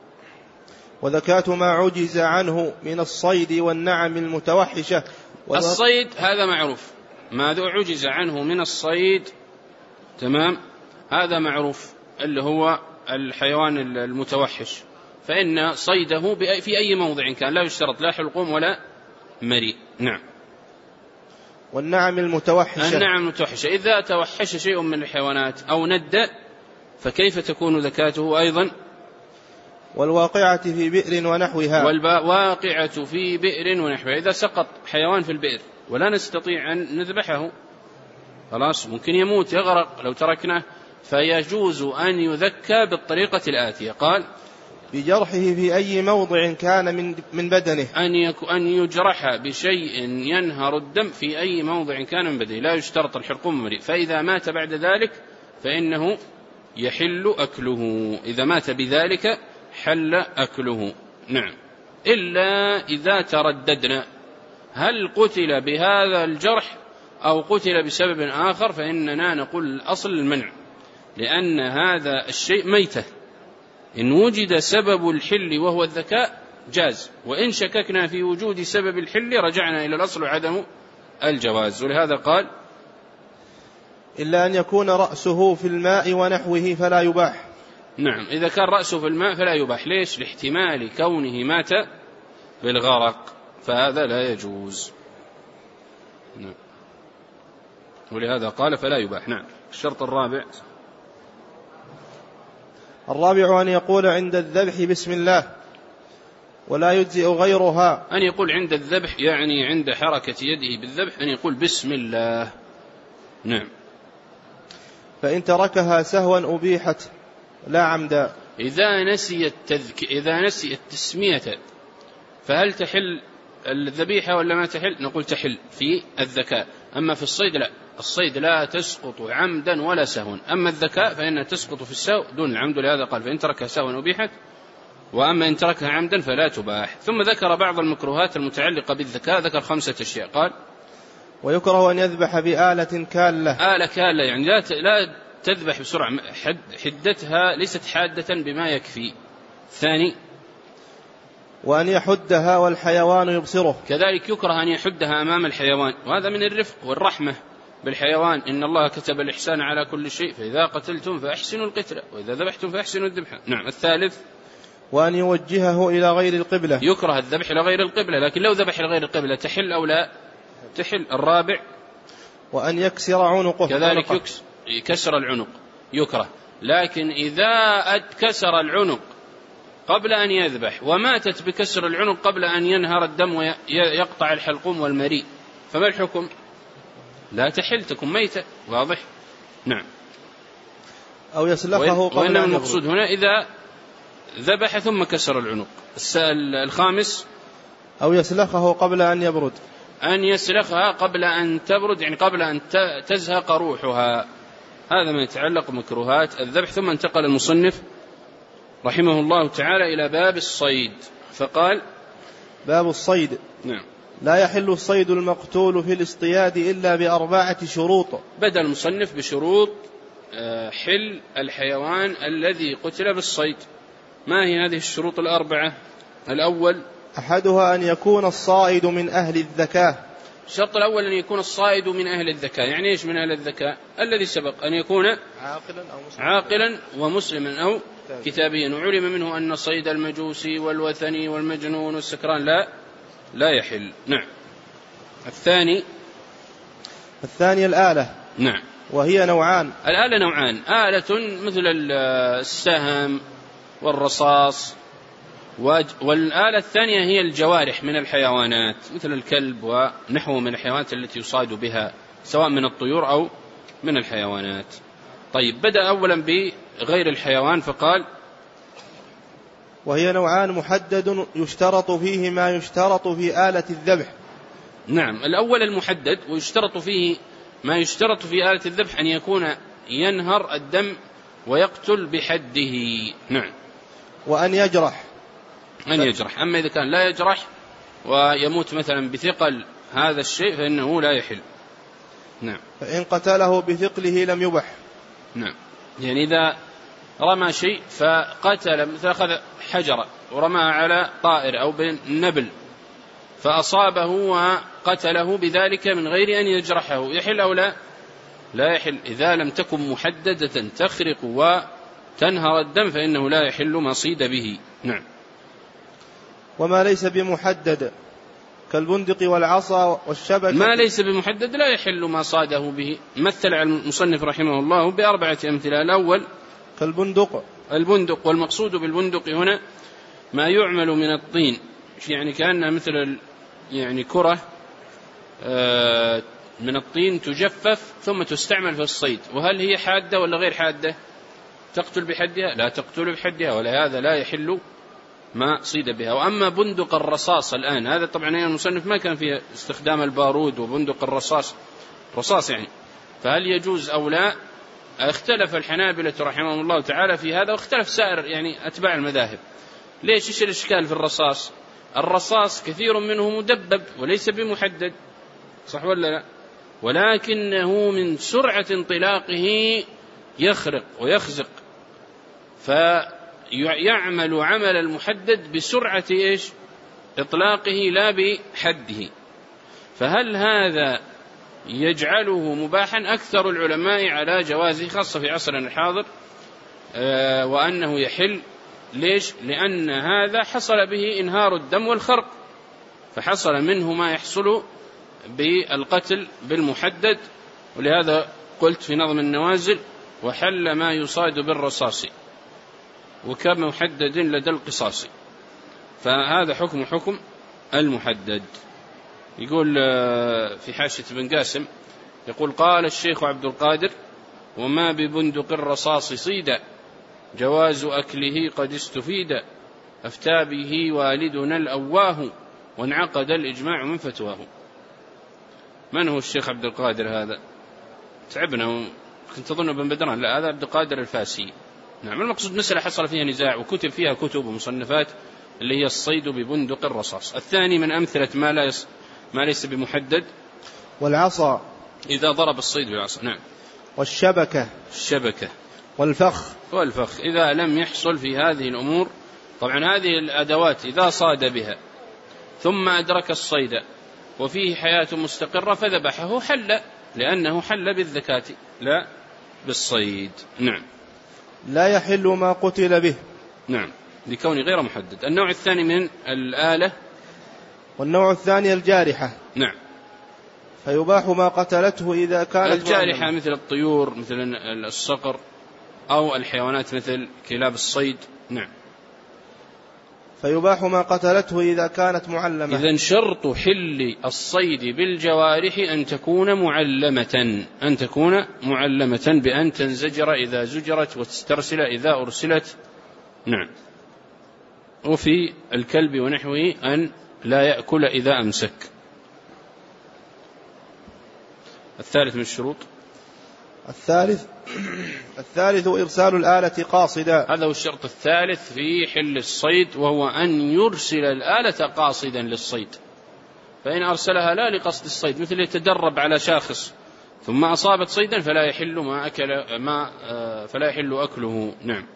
وذكاة ما عجز عنه من الصيد والنعم المتوحشة. الصيد هذا معروف، ما عجز عنه من الصيد تمام، هذا معروف اللي هو الحيوان المتوحش، فإن صيده في أي موضع كان لا يشترط لا حلقوم ولا مريء. نعم. والنعم المتوحشة، النعم المتوحشة إذا توحش شيء من الحيوانات أو ند فكيف تكون ذكاته أيضا؟ والواقعة في بئر ونحوها، والواقعة في بئر ونحوها، إذا سقط حيوان في البئر ولا نستطيع أن نذبحه خلاص ممكن يموت يغرق لو تركناه، فيجوز أن يذكى بالطريقة الآتية. قال: بجرحه في أي موضع كان من بدنه، أن يجرح بشيء ينهر الدم في أي موضع كان من بدنه، لا يشترط الحلقوم والمريء، فإذا مات بعد ذلك فإنه يحل أكله، إذا مات بذلك حل أكله. نعم. إلا إذا ترددنا هل قتل بهذا الجرح أو قتل بسبب آخر، فإننا نقول الأصل المنع، لأن هذا الشيء ميتة، إن وجد سبب الحل وهو الذكاء جاز، وإن شككنا في وجود سبب الحل رجعنا إلى الأصل وعدم الجواز. ولهذا قال: إلا أن يكون رأسه في الماء ونحوه فلا يباح. نعم، إذا كان رأسه في الماء فلا يباح. ليش؟ لاحتمال كونه مات بالغرق، فهذا لا يجوز. نعم. ولهذا قال فلا يباح. نعم. الشرط الرابع أن يقول عند الذبح بسم الله، ولا يجزئ غيرها. أن يقول عند الذبح يعني عند حركة يده بالذبح أن يقول بسم الله. نعم. فإن تركها سهوا أبيحت لا عمدا. إذا نسي التسمية فهل تحل الذبيحة ولا ما تحل؟ نقول تحل في الذكاء. أما في الصيد لا، الصيد لا تسقط عمدا ولا سهوا، أما الذكاء فإنها تسقط في السهو دون العمد، لهذا قال فإن تركها سهوا أبيحت، وأما إن تركها عمدا فلا تباح. ثم ذكر بعض المكروهات المتعلقة بالذكاء، ذكر 5 أشياء. قال: ويكره أن يذبح بآلة كالة. آلة كالة يعني لا تذبح بسرعة، حدتها ليست حادة بما يكفي. ثاني: وأن يحدها والحيوان يبصره، كذلك يكره أن يحدها أمام الحيوان، وهذا من الرفق والرحمة بالحيوان، إن الله كتب الإحسان على كل شيء، فإذا قتلتم فأحسنوا القتلة وإذا ذبحتم فأحسنوا الذبحة. نعم. الثالث: وأن يوجهه إلى غير القبلة، يكره الذبح إلى غير القبلة، لكن لو ذبح إلى غير القبلة تحل أو لا تحل. الرابع: وأن يكسر عنقه، كذلك كسر العنق يكره، لكن إذا كسر العنق قبل أن يذبح وماتت بكسر العنق قبل أن ينهر الدم ويقطع الحلقوم والمريء فما الحكم؟ لا تحل، تكون ميتة. واضح؟ نعم. أو يسلخه قبل وإنما أن المقصود هنا إذا ذبح ثم كسر العنق. الخامس: أو يسلخه قبل أن يبرد، أن يسلخها قبل أن تبرد، يعني قبل أن تزهق روحها. هذا ما يتعلق بمكروهات الذبح. ثم انتقل المصنف رحمه الله تعالى إلى باب الصيد، فقال: باب الصيد. نعم. لا يحل الصيد المقتول في الاصطياد إلا ب4 شروط. بدأ المصنف بشروط حل الحيوان الذي قتل بالصيد. ما هي هذه الشروط 4؟ الأول: أحدها أن يكون الصائد من أهل الذكاء. الشرط الأول أن يكون الصائد من أهل الذكاء. يعني إيش من أهل الذكاء؟ الذي سبق أن يكون عاقلا ومسلما أو كتابيا. وعلم منه أن صيد المجوسي والوثني والمجنون والسكران لا يحل. نعم. الثاني الآلة. نعم. وهي نوعان. الآلة نوعان: آلة مثل السهم والرصاص والآلة الثانية هي الجوارح من الحيوانات مثل الكلب ونحوه من الحيوانات التي يصاد بها سواء من الطيور أو من الحيوانات. طيب، بدأ أولا بغير الحيوان فقال: وهي نوعان محدد يشترط فيه ما يشترط في آلة الذبح. نعم، الأول المحدد، ويشترط فيه ما يشترط في آلة الذبح أن يكون ينهر الدم ويقتل بحده. نعم. وأن يجرح. أما إذا كان لا يجرح ويموت مثلا بثقل هذا الشيء فإنه لا يحل. نعم. فإن قتله بثقله لم يبح. نعم، يعني إذا رمى شيء فقتل، مثل أخذ حجرة ورمى على طائر أو بالنبل فأصابه وقتله بذلك من غير أن يجرحه، يحل أو لا؟ لا يحل. إذا لم تكن محددة تخرق وتنهر الدم فإنه لا يحل ما صيد به. نعم. وما ليس بمحدد كالبندق والعصا والشبكة. ما ليس بمحدد لا يحل ما صاده به. مثل على المصنف رحمه الله بأربعة أمثلة. الأول البندق، والمقصود بالبندق هنا ما يعمل من الطين، يعني كأنها مثل يعني كرة من الطين تجفف ثم تستعمل في الصيد. وهل هي حادة ولا غير حادة؟ تقتل بحدها؟ لا تقتل بحدها، ولهذا لا يحل ما صيد بها. وأما بندق الرصاص الآن، هذا طبعا المصنف ما كان فيه استخدام البارود وبندق رصاص يعني، فهل يجوز أو لا؟ اختلف الحنابلة رحمهم الله تعالى في هذا، واختلف سائر يعني أتباع المذاهب. ليش؟ إيش الإشكال في الرصاص؟ الرصاص كثير منه مدبب وليس بمحدد، صح ولا لا؟ ولكنه من سرعة انطلاقه يخرق ويخزق، فيعمل عمل المحدد بسرعة إيش؟ إطلاقه لا بحده. فهل هذا يجعله مباحا؟ أكثر العلماء على جوازه خاصة في عصرنا الحاضر، وأنه يحل. ليش؟ لأن هذا حصل به إنهار الدم والخرق، فحصل منه ما يحصل بالقتل بالمحدد. ولهذا قلت في نظم النوازل: وحل ما يصاد بالرصاص وكمحدد لدى القصاص. فهذا حكم المحدد. يقول في حاشية بن قاسم، يقول: قال الشيخ عبد القادر: وما ببندق الرصاص صيدا جواز أكله قد استفيد، أفتى به والدنا الأواه وانعقد الإجماع من فتواه. من هو الشيخ عبد القادر هذا؟ تعبنا، كنت أظن بن بدران، لا، هذا عبد القادر الفاسي. نعم. المقصود مسألة حصل فيها نزاع وكتب فيها كتب ومصنفات اللي هي الصيد ببندق الرصاص. الثاني من أمثلة ما ليس بمحدد: والعصا إذا ضرب الصيد بالعصا. نعم. والشبكة والفخ إذا لم يحصل في هذه الأمور. طبعا هذه الأدوات إذا صاد بها ثم أدرك الصيد وفيه حياة مستقرة فذبحه حل، لأنه حل بالذكاة لا بالصيد. نعم. لا يحل ما قتل به. نعم، لكونه غير محدد. النوع الثاني من الآلة. والنوع الثاني الجارحة. نعم. فيباح ما قتلته إذا كانت الجارحة مثل الطيور، مثل الصقر، أو الحيوانات مثل كلاب الصيد. نعم. فيباح ما قتلته إذا كانت معلمة. إذن شرط حل الصيد بالجوارح أن تكون معلمة بأن تنزجر إذا زجرت وتسترسل إذا أرسلت. نعم. وفي الكلب ونحوه أن لا يأكل إذا أمسك. الثالث من الشروط. الثالث إرسال الآلة قاصدا. هذا هو الشرط الثالث في حل الصيد، وهو أن يرسل الآلة قاصدا للصيد. فإن أرسلها لا لقصد الصيد، مثل يتدرب على شاخص ثم أصابت صيدا فلا يحل أكله. نعم.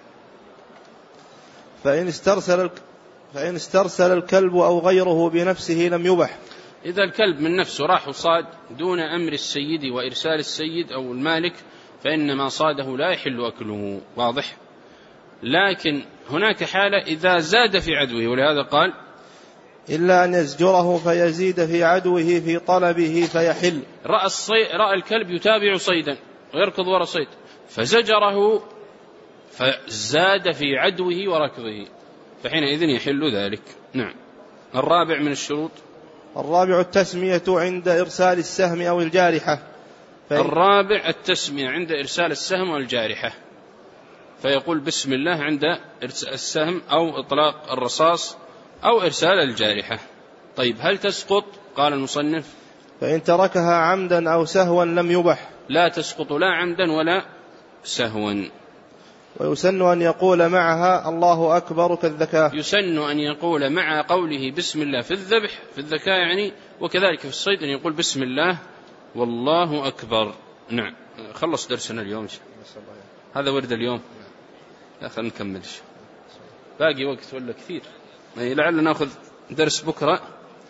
فإن استرسل الكلب أو غيره بنفسه لم يبح. إذا الكلب من نفسه راح وصاد دون أمر السيد وإرسال السيد أو المالك فإن ما صاده لا يحل أكله. واضح؟ لكن هناك حالة إذا زاد في عدوه، ولهذا قال: إلا أن يزجره فيزيد في عدوه في طلبه فيحل. رأى الكلب يتابع صيدا ويركض وراء صيد فزجره فزاد في عدوه وركضه، فحينئذ يحل ذلك. نعم. الرابع من الشروط. الرابع التسمية عند إرسال السهم أو الجارحة. الرابع التسمية عند إرسال السهم والجارحة، فيقول بسم الله عند السهم أو إطلاق الرصاص أو إرسال الجارحة. طيب هل تسقط؟ قال المصنف فإن تركها عمدا أو سهوا لم يبح. لا تسقط لا عمدا ولا سهوا. ويسن أن يقول معها الله أكبر كالذكاء. يسن أن يقول مع قوله بسم الله في الذبح في الذكاء يعني، وكذلك في الصيد أن يقول بسم الله والله أكبر. نعم. خلص درسنا اليوم، هذا ورد اليوم. خلنا نكمل، باقي وقت ولا كثير؟ لعل نأخذ درس بكرة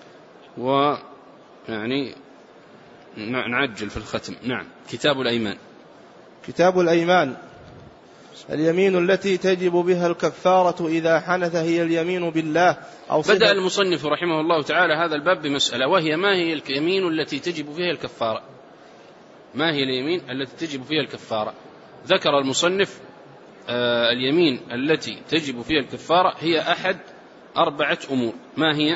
ويعني نعجل في الختم. نعم. كتاب الأيمان. كتاب الأيمان. اليمين التي تجب بها الكفارة إذا حنث هي اليمين بالله أو صفة. بدأ المصنف رحمه الله تعالى هذا الباب بمسألة، وهي ما هي اليمين التي تجب فيها الكفارة؟ ما هي اليمين التي تجب فيها الكفارة؟ ذكر المصنف اليمين التي تجب فيها الكفارة هي أحد 4 أمور. ما هي؟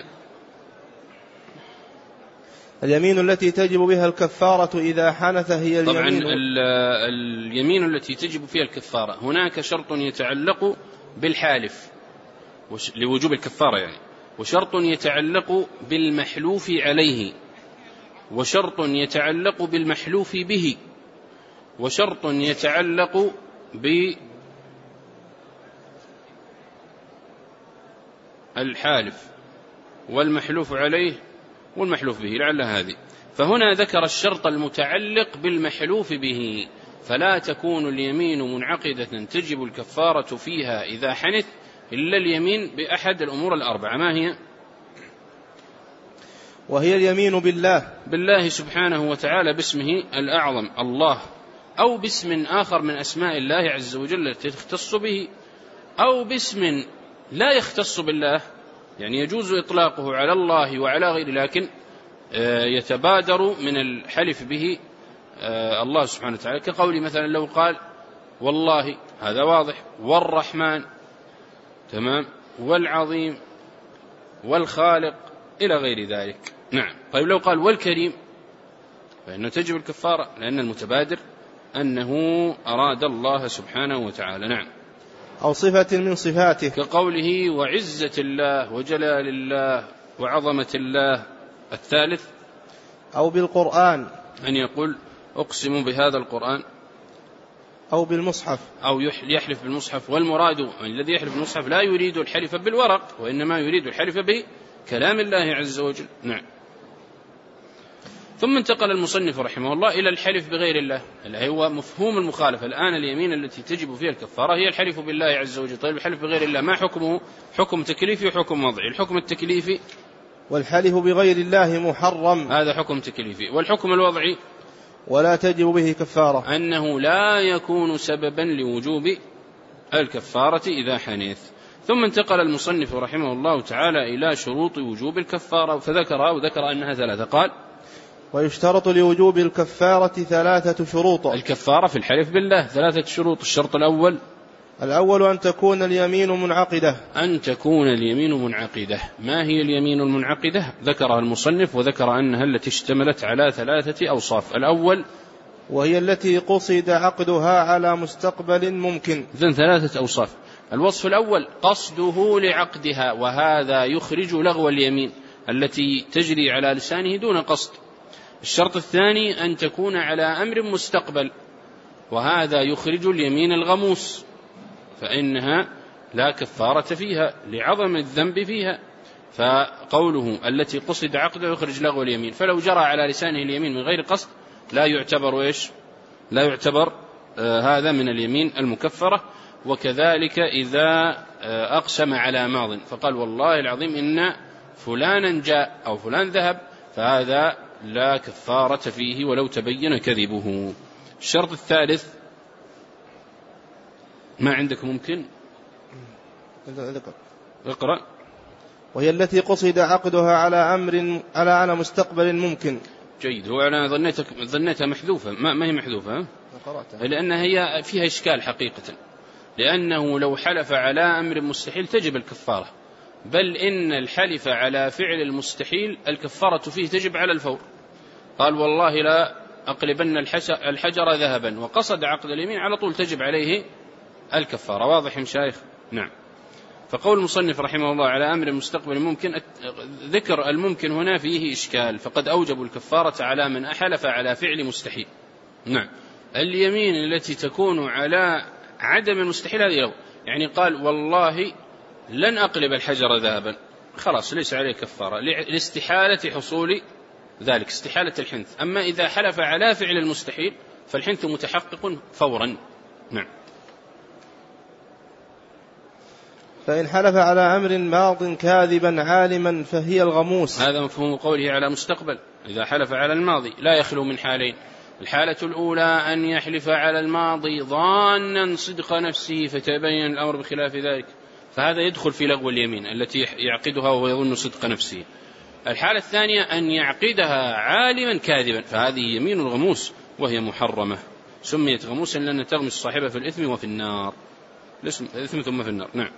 اليمين التي تجب بها الكفارة إذا حنث هي اليمين. طبعا اليمين التي تجب فيها الكفارة هناك شرط يتعلق بالحالف لوجوب الكفارة يعني، وشرط يتعلق بالمحلوف عليه، وشرط يتعلق بالمحلوف به، وشرط يتعلق بالحالف والمحلوف عليه والمحلوف به، لعل هذه. فهنا ذكر الشرط المتعلق بالمحلوف به، فلا تكون اليمين منعقدة تجب الكفارة فيها إذا حنث إلا اليمين بأحد الأمور 4. ما هي؟ وهي اليمين بالله سبحانه وتعالى باسمه الأعظم الله، أو باسم آخر من أسماء الله عز وجل التي تختص به، أو باسم لا يختص بالله، يعني يجوز إطلاقه على الله وعلى غيره لكن يتبادر من الحلف به الله سبحانه وتعالى، كقول مثلا لو قال والله، هذا واضح، والرحمن، تمام، والعظيم، والخالق، إلى غير ذلك. نعم. طيب لو قال والكريم فإنه تجب الكفارة، لأن المتبادر أنه أراد الله سبحانه وتعالى. نعم. أو صفة من صفاته، كقوله وعزة الله وجلال الله وعظمة الله. الثالث أو بالقرآن، أن يقول أقسم بهذا القرآن، أو بالمصحف، أو يحلف بالمصحف. والمراد الذي يحلف بالمصحف لا يريد الحلف بالورق، وإنما يريد الحلف بكلام الله عز وجل. نعم. ثم انتقل المصنف رحمه الله إلى الحلف بغير الله، اللي هو مفهوم المخالفة. الآن اليمين التي تجب فيها الكفارة هي الحلف بالله عز وجل. طيب الحلف بغير الله ما حكمه؟ حكم تكليفي وحكم وضعي. الحكم التكليفي والحلف بغير الله محرم، هذا حكم تكليفي. والحكم الوضعي ولا تجب به كفارة، أنه لا يكون سببا لوجوب الكفارة إذا حنث. ثم انتقل المصنف رحمه الله تعالى إلى شروط وجوب الكفارة وذكر أنها 3. قال ويشترط لوجوب الكفارة 3 شروط. الكفارة في الحلف بالله 3 شروط. الشرط الأول أن تكون اليمين منعقدة. أن تكون اليمين منعقدة. ما هي اليمين المنعقدة؟ ذكرها المصنف وذكر أنها التي اشتملت على 3 أوصاف. الأول وهي التي قصد عقدها على مستقبل ممكن. إذن 3 أوصاف. الوصف الأول قصده لعقدها، وهذا يخرج لغو اليمين التي تجري على لسانه دون قصد. الشرط الثاني أن تكون على أمر مستقبل، وهذا يخرج اليمين الغموس، فإنها لا كفارة فيها لعظم الذنب فيها. فقوله التي قصد عقده يخرج لغو اليمين، فلو جرى على لسانه اليمين من غير قصد لا يعتبر لا يعتبر هذا من اليمين المكفرة. وكذلك إذا أقسم على ماض فقال والله العظيم إن فلانا جاء أو فلان ذهب، فهذا لا كفارة فيه ولو تبين كذبه. الشرط الثالث ما عندك ممكن اقرأ. وهي التي قصد عقدها على مستقبل ممكن. جيد. هو أنا ظنيتها محذوفة، ما هي محذوفة لأن هي فيها إشكال حقيقة. لأنه لو حلف على أمر مستحيل تجب الكفارة، بل إن الحلف على فعل المستحيل الكفارة فيه تجب على الفور. قال والله لا أقلبن الحجر ذهبا وقصد عقد اليمين، على طول تجب عليه الكفارة. واضح مشايخ؟ نعم. فقول المصنف رحمه الله على أمر مستقبل ممكن، ذكر الممكن هنا فيه إشكال، فقد أوجبوا الكفارة على من أحلف على فعل مستحيل. نعم. اليمين التي تكون على عدم المستحيل هذه له، يعني قال والله لن أقلب الحجر ذهبا، خلاص ليس عليه كفارة لاستحالة حصول ذلك، استحالة الحنث. أما إذا حلف على فعل المستحيل فالحنث متحقق فورا. نعم. فإن حلف على أمر ماض كاذبا عالما فهي الغموس. هذا مفهوم قوله على مستقبل. إذا حلف على الماضي لا يخلو من حالين: الحالة الأولى أن يحلف على الماضي ظانا صدق نفسه فتبين الأمر بخلاف ذلك، فهذا يدخل في لغو اليمين التي يعقدها وهو يظن صدق نفسه. الحالة الثانية أن يعقدها عالما كاذبا، فهذه يمين الغموس وهي محرمة، سميت غموسا لأن تغمس صاحبها في الإثم وفي النار، الإثم ثم في النار. نعم.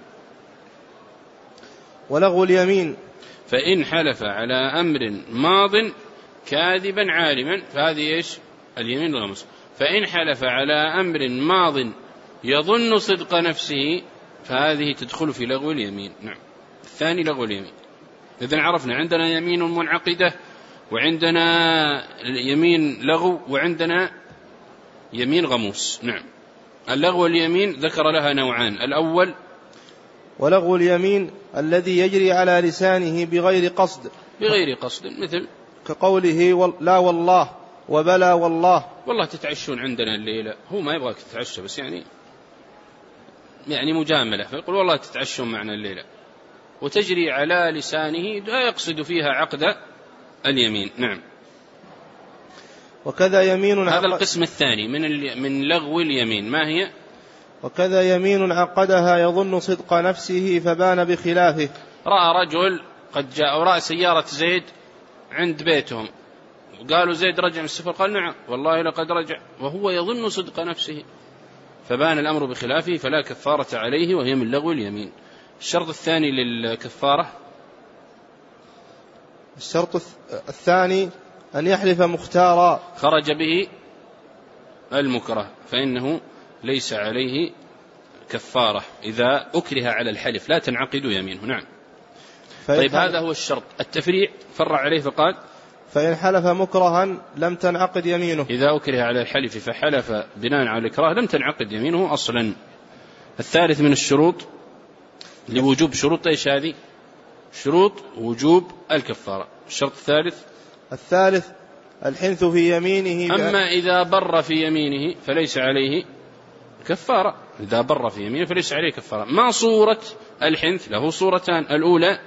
ولغو اليمين: فإن حلف على أمر ماض كاذبا عالما فهذه إيش؟ اليمين الغموس. فإن حلف على أمر ماض يظن صدق نفسه فهذه تدخل في لغو اليمين. نعم. الثاني لغو اليمين. إذن عرفنا عندنا يمين منعقدة، وعندنا يمين لغو، وعندنا يمين غموس. نعم. اللغو اليمين ذكر لها نوعان: الأول ولغو اليمين الذي يجري على لسانه بغير قصد، بغير قصد، مثل كقوله لا والله وبلا والله. والله تتعشون عندنا الليلة، هو ما يبغاك تتعشى بس يعني مجاملة، فيقول والله تتعشون معنا الليلة، وتجري على لسانه لا يقصد فيها عقد اليمين. نعم. وكذا يمين هذا القسم الثاني من لغو اليمين. ما هي؟ وكذا يمين عقدها يظن صدق نفسه فبان بخلافه. رأى رجل قد جاء ورأى سيارة زيد عند بيتهم، قالوا زيد رجع من السفر، قال نعم والله لقد رجع، وهو يظن صدق نفسه، فبان الأمر بخلافه فلا كفارة عليه، وهي من لغو اليمين. الشرط الثاني للكفارة: الشرط الثاني أن يحلف مختارا خرج به المكره، فإنه ليس عليه كفارة إذا أكره على الحلف، لا تنعقد يمينه. نعم. طيب هذا هو الشرط. التفريع فرع عليه فقال: فإن حلف مكرها لم تنعقد يمينه. إذا أكره على الحلف فحلف بناء على الإكراه لم تنعقد يمينه أصلا. الثالث من الشروط لوجوب شروط إيش هذه؟ شروط وجوب الكفارة. الشرط الثالث الحنث في يمينه. أما إذا بر في يمينه فليس عليه كفارة. إذا بر في يمينه فليس عليه كفارة. ما صورة الحنث؟ له صورتان: الأولى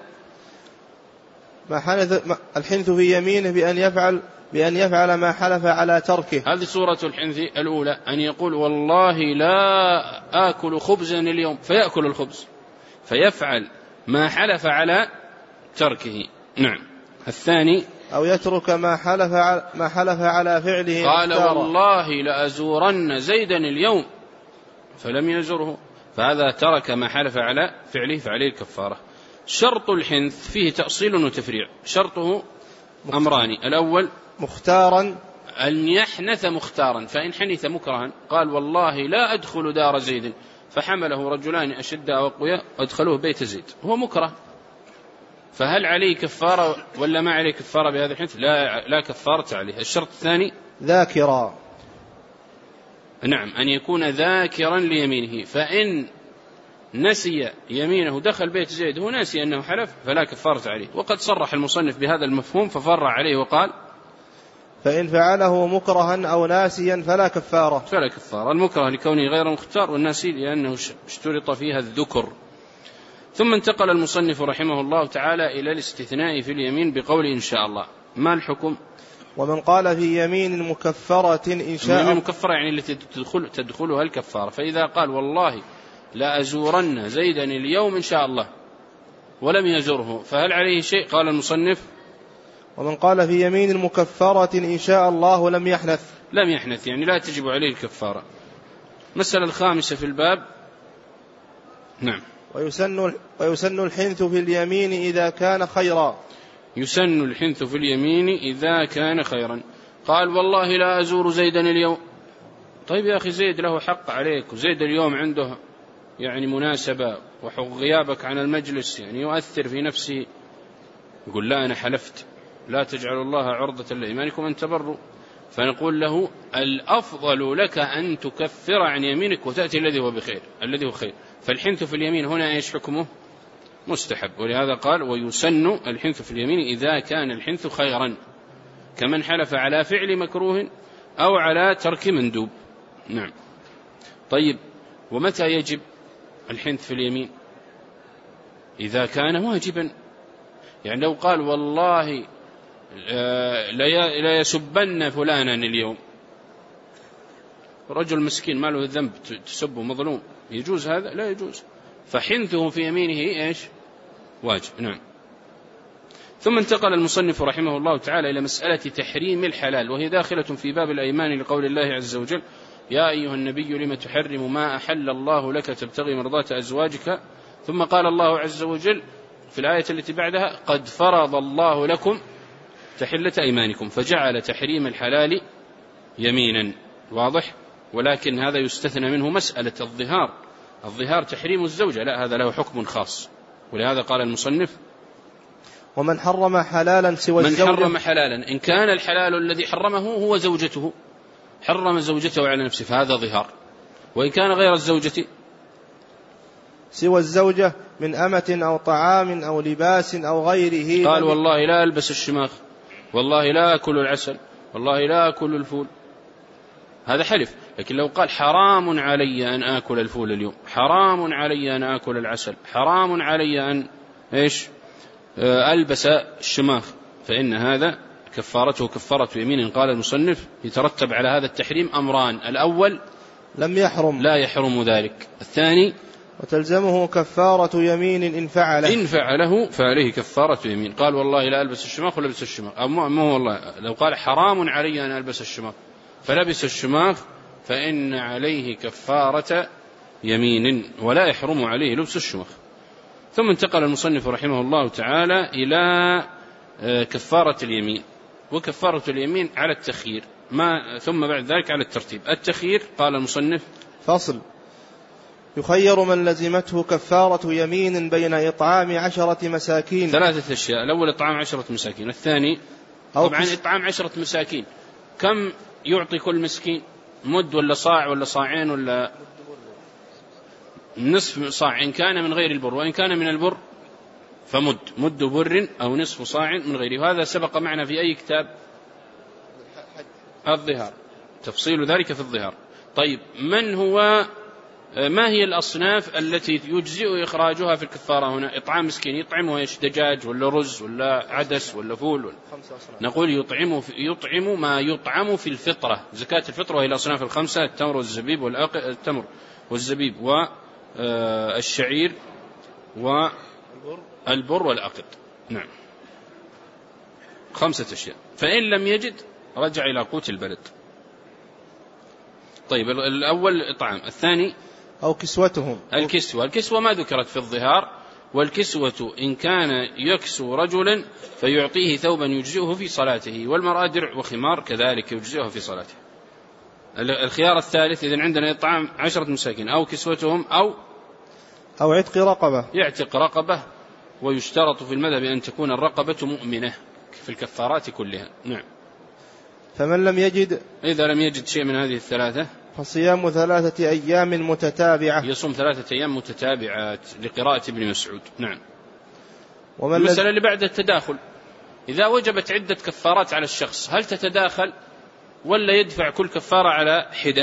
الحنث في يمينه بأن يفعل ما حلف على تركه. هذه صورة الحنث الأولى، أن يقول والله لا آكل خبزا اليوم، فيأكل الخبز، فيفعل ما حلف على تركه. نعم. الثاني: أو يترك ما حلف على فعله. قال والله لأزورن زيدا اليوم فلم يزره، فهذا ترك ما حلف على فعله فعليه الكفارة. شرط الحنث فيه تأصيل وتفريع. شرطه أمران: الأول مختارا، أن يحنث مختارا، فإن حنث مكرها قال والله لا أدخل دار زيد، فحمله رجلان أشداء وأقوياء وأدخلوه بيت زيد، هو مكره، فهل عليه كفارة ولا ما عليه كفارة بهذا الحنث؟ لا كفارة عليه. الشرط الثاني ذاكرا، نعم، أن يكون ذاكرا ليمينه، فإن نسي يمينه دخل بيت زيد هو ناسي أنه حلف فلا كفارة عليه. وقد صرح المصنف بهذا المفهوم ففرع عليه وقال: فإن فعله مكرها أو ناسيا فلا كفارة. المكره لكونه غير مختار، والناسي لأنه اشترط فيها الذكر. ثم انتقل المصنف رحمه الله تعالى إلى الاستثناء في اليمين بقول إن شاء الله. ما الحكم؟ ومن قال في يمين مكفرة إن شاء الله، مكفرة يعني التي تدخلها الكفارة، فإذا قال والله لا أزورن زيدا اليوم إن شاء الله ولم يزره فهل عليه شيء؟ قال المصنف: ومن قال في يمين مكفرة إن شاء الله لم يحنث، يعني لا تجب عليه الكفارة. مسألة الخامسة في الباب: نعم. ويسن الحنث في اليمين إذا كان خيرا. يسن الحنث في اليمين إذا كان خيرا. قال والله لا أزور زيدا اليوم. طيب يا أخي زيد له حق عليك، وزيد اليوم عنده يعني مناسبة، وغيابك عن المجلس يعني يؤثر في نفسه. يقول لا أنا حلفت لا تجعلوا الله عرضة لإيمانكم أن تبروا. فنقول له الأفضل لك أن تكفر عن يمينك وتأتي الذي هو بخير، الذي هو خير. فالحنث في اليمين هنا إيش حكمه؟ مستحب. ولهذا قال ويسن الحنث في اليمين إذا كان الحنث خيرا، كمن حلف على فعل مكروه أو على ترك مندوب. نعم. طيب ومتى يجب الحنث في اليمين؟ إذا كان واجبا. يعني لو قال والله لا يسبن فلانا اليوم، رجل مسكين ما له ذنب تسبه مظلوم، يجوز هذا؟ لا يجوز. فحنثه في يمينه إيش؟ واجب. نعم. ثم انتقل المصنف رحمه الله تعالى إلى مسألة تحريم الحلال، وهي داخلة في باب الأيمان لقول الله عز وجل يا أيها النبي لم تحرم ما أحل الله لك تبتغي مرضات أزواجك. ثم قال الله عز وجل في الآية التي بعدها قد فرض الله لكم تحلة أيمانكم، فجعل تحريم الحلال يمينا. واضح؟ ولكن هذا يستثنى منه مسألة الظهار. الظهار تحريم الزوجة، لا هذا له حكم خاص. ولهذا قال المصنف ومن حرم حلالا سوى من الزوجة. حرم حلالا إن كان الحلال الذي حرمه هو زوجته، حرم زوجته على نفسه، فهذا ظهار. وإن كان غير الزوجة سوى الزوجة من أمة أو طعام أو لباس أو غيره. قال والله لا ألبس الشماغ، والله لا أكل العسل، والله لا أكل الفول، هذا حلف. لكن لو قال حرام علي أن آكل الفول اليوم، حرام علي أن آكل العسل، حرام علي أن إيش ألبس الشماغ، فإن هذا كفارته كفارة يمين. قال المصنف يترتب على هذا التحريم أمران: الأول لم يحرم، لا يحرم ذلك. الثاني وتلزمه كفارة يمين إن فعله فعليه كفارة يمين. قال والله لا ألبس الشماغ ولبس الشماغ، أما والله لو قال حرام علي أن ألبس الشماغ فلبس الشماغ فإن عليه كفارة يمين ولا يحرم عليه لبس الشماغ. ثم انتقل المصنف رحمه الله تعالى إلى كفارة اليمين. وكفارة اليمين على التخيير، ثم بعد ذلك على الترتيب. التخيير قال المصنف فصل: يخير من لزمته كفارة يمين بين إطعام 10 مساكين. 3 أشياء: الأول إطعام 10 مساكين، الثاني طبعا إطعام 10 مساكين. كم يعطي كل مسكين؟ مد ولا صاع ولا صاعين ولا نصف صاع إن كان من غير البر، وإن كان من البر مد بر أو نصف صاع من غيره. وهذا سبق معنا في أي كتاب؟ الظهار، تفصيل ذلك في الظهار. طيب ما هي الأصناف التي يجزئ إخراجها في الكفارة هنا؟ إطعام مسكين يطعمه إيش؟ دجاج ولا رز ولا عدس ولا فول؟ نقول يطعم ما يطعم في الفطرة، زكاة الفطرة، وهي الأصناف الخمسة: التمر والزبيب التمر والزبيب والشعير والبر والأقط. نعم، 5 أشياء. فإن لم يجد رجع إلى قوت البلد. طيب الأول إطعام، الثاني أو كسوتهم. الكسوة ما ذكرت في الظهار. والكسوة إن كان يكسو رجلا فيعطيه ثوبا يجزئه في صلاته، والمرأة درع وخمار كذلك يجزئه في صلاته. الخيار الثالث إذن عندنا إطعام 10 مساكين أو كسوتهم أو عتق رقبة. يعتق رقبة. ويشترط في المذهب أن تكون الرقبة مؤمنة في الكفارات كلها. نعم. فمن لم يجد، إذا لم يجد شيء من هذه الثلاثة فصيام 3 أيام متتابعة، يصوم 3 أيام متتابعات لقراءة ابن مسعود. نعم. المسألة اللي بعد التداخل: إذا وجبت عدة كفارات على الشخص هل تتداخل ولا يدفع كل كفارة على حدة؟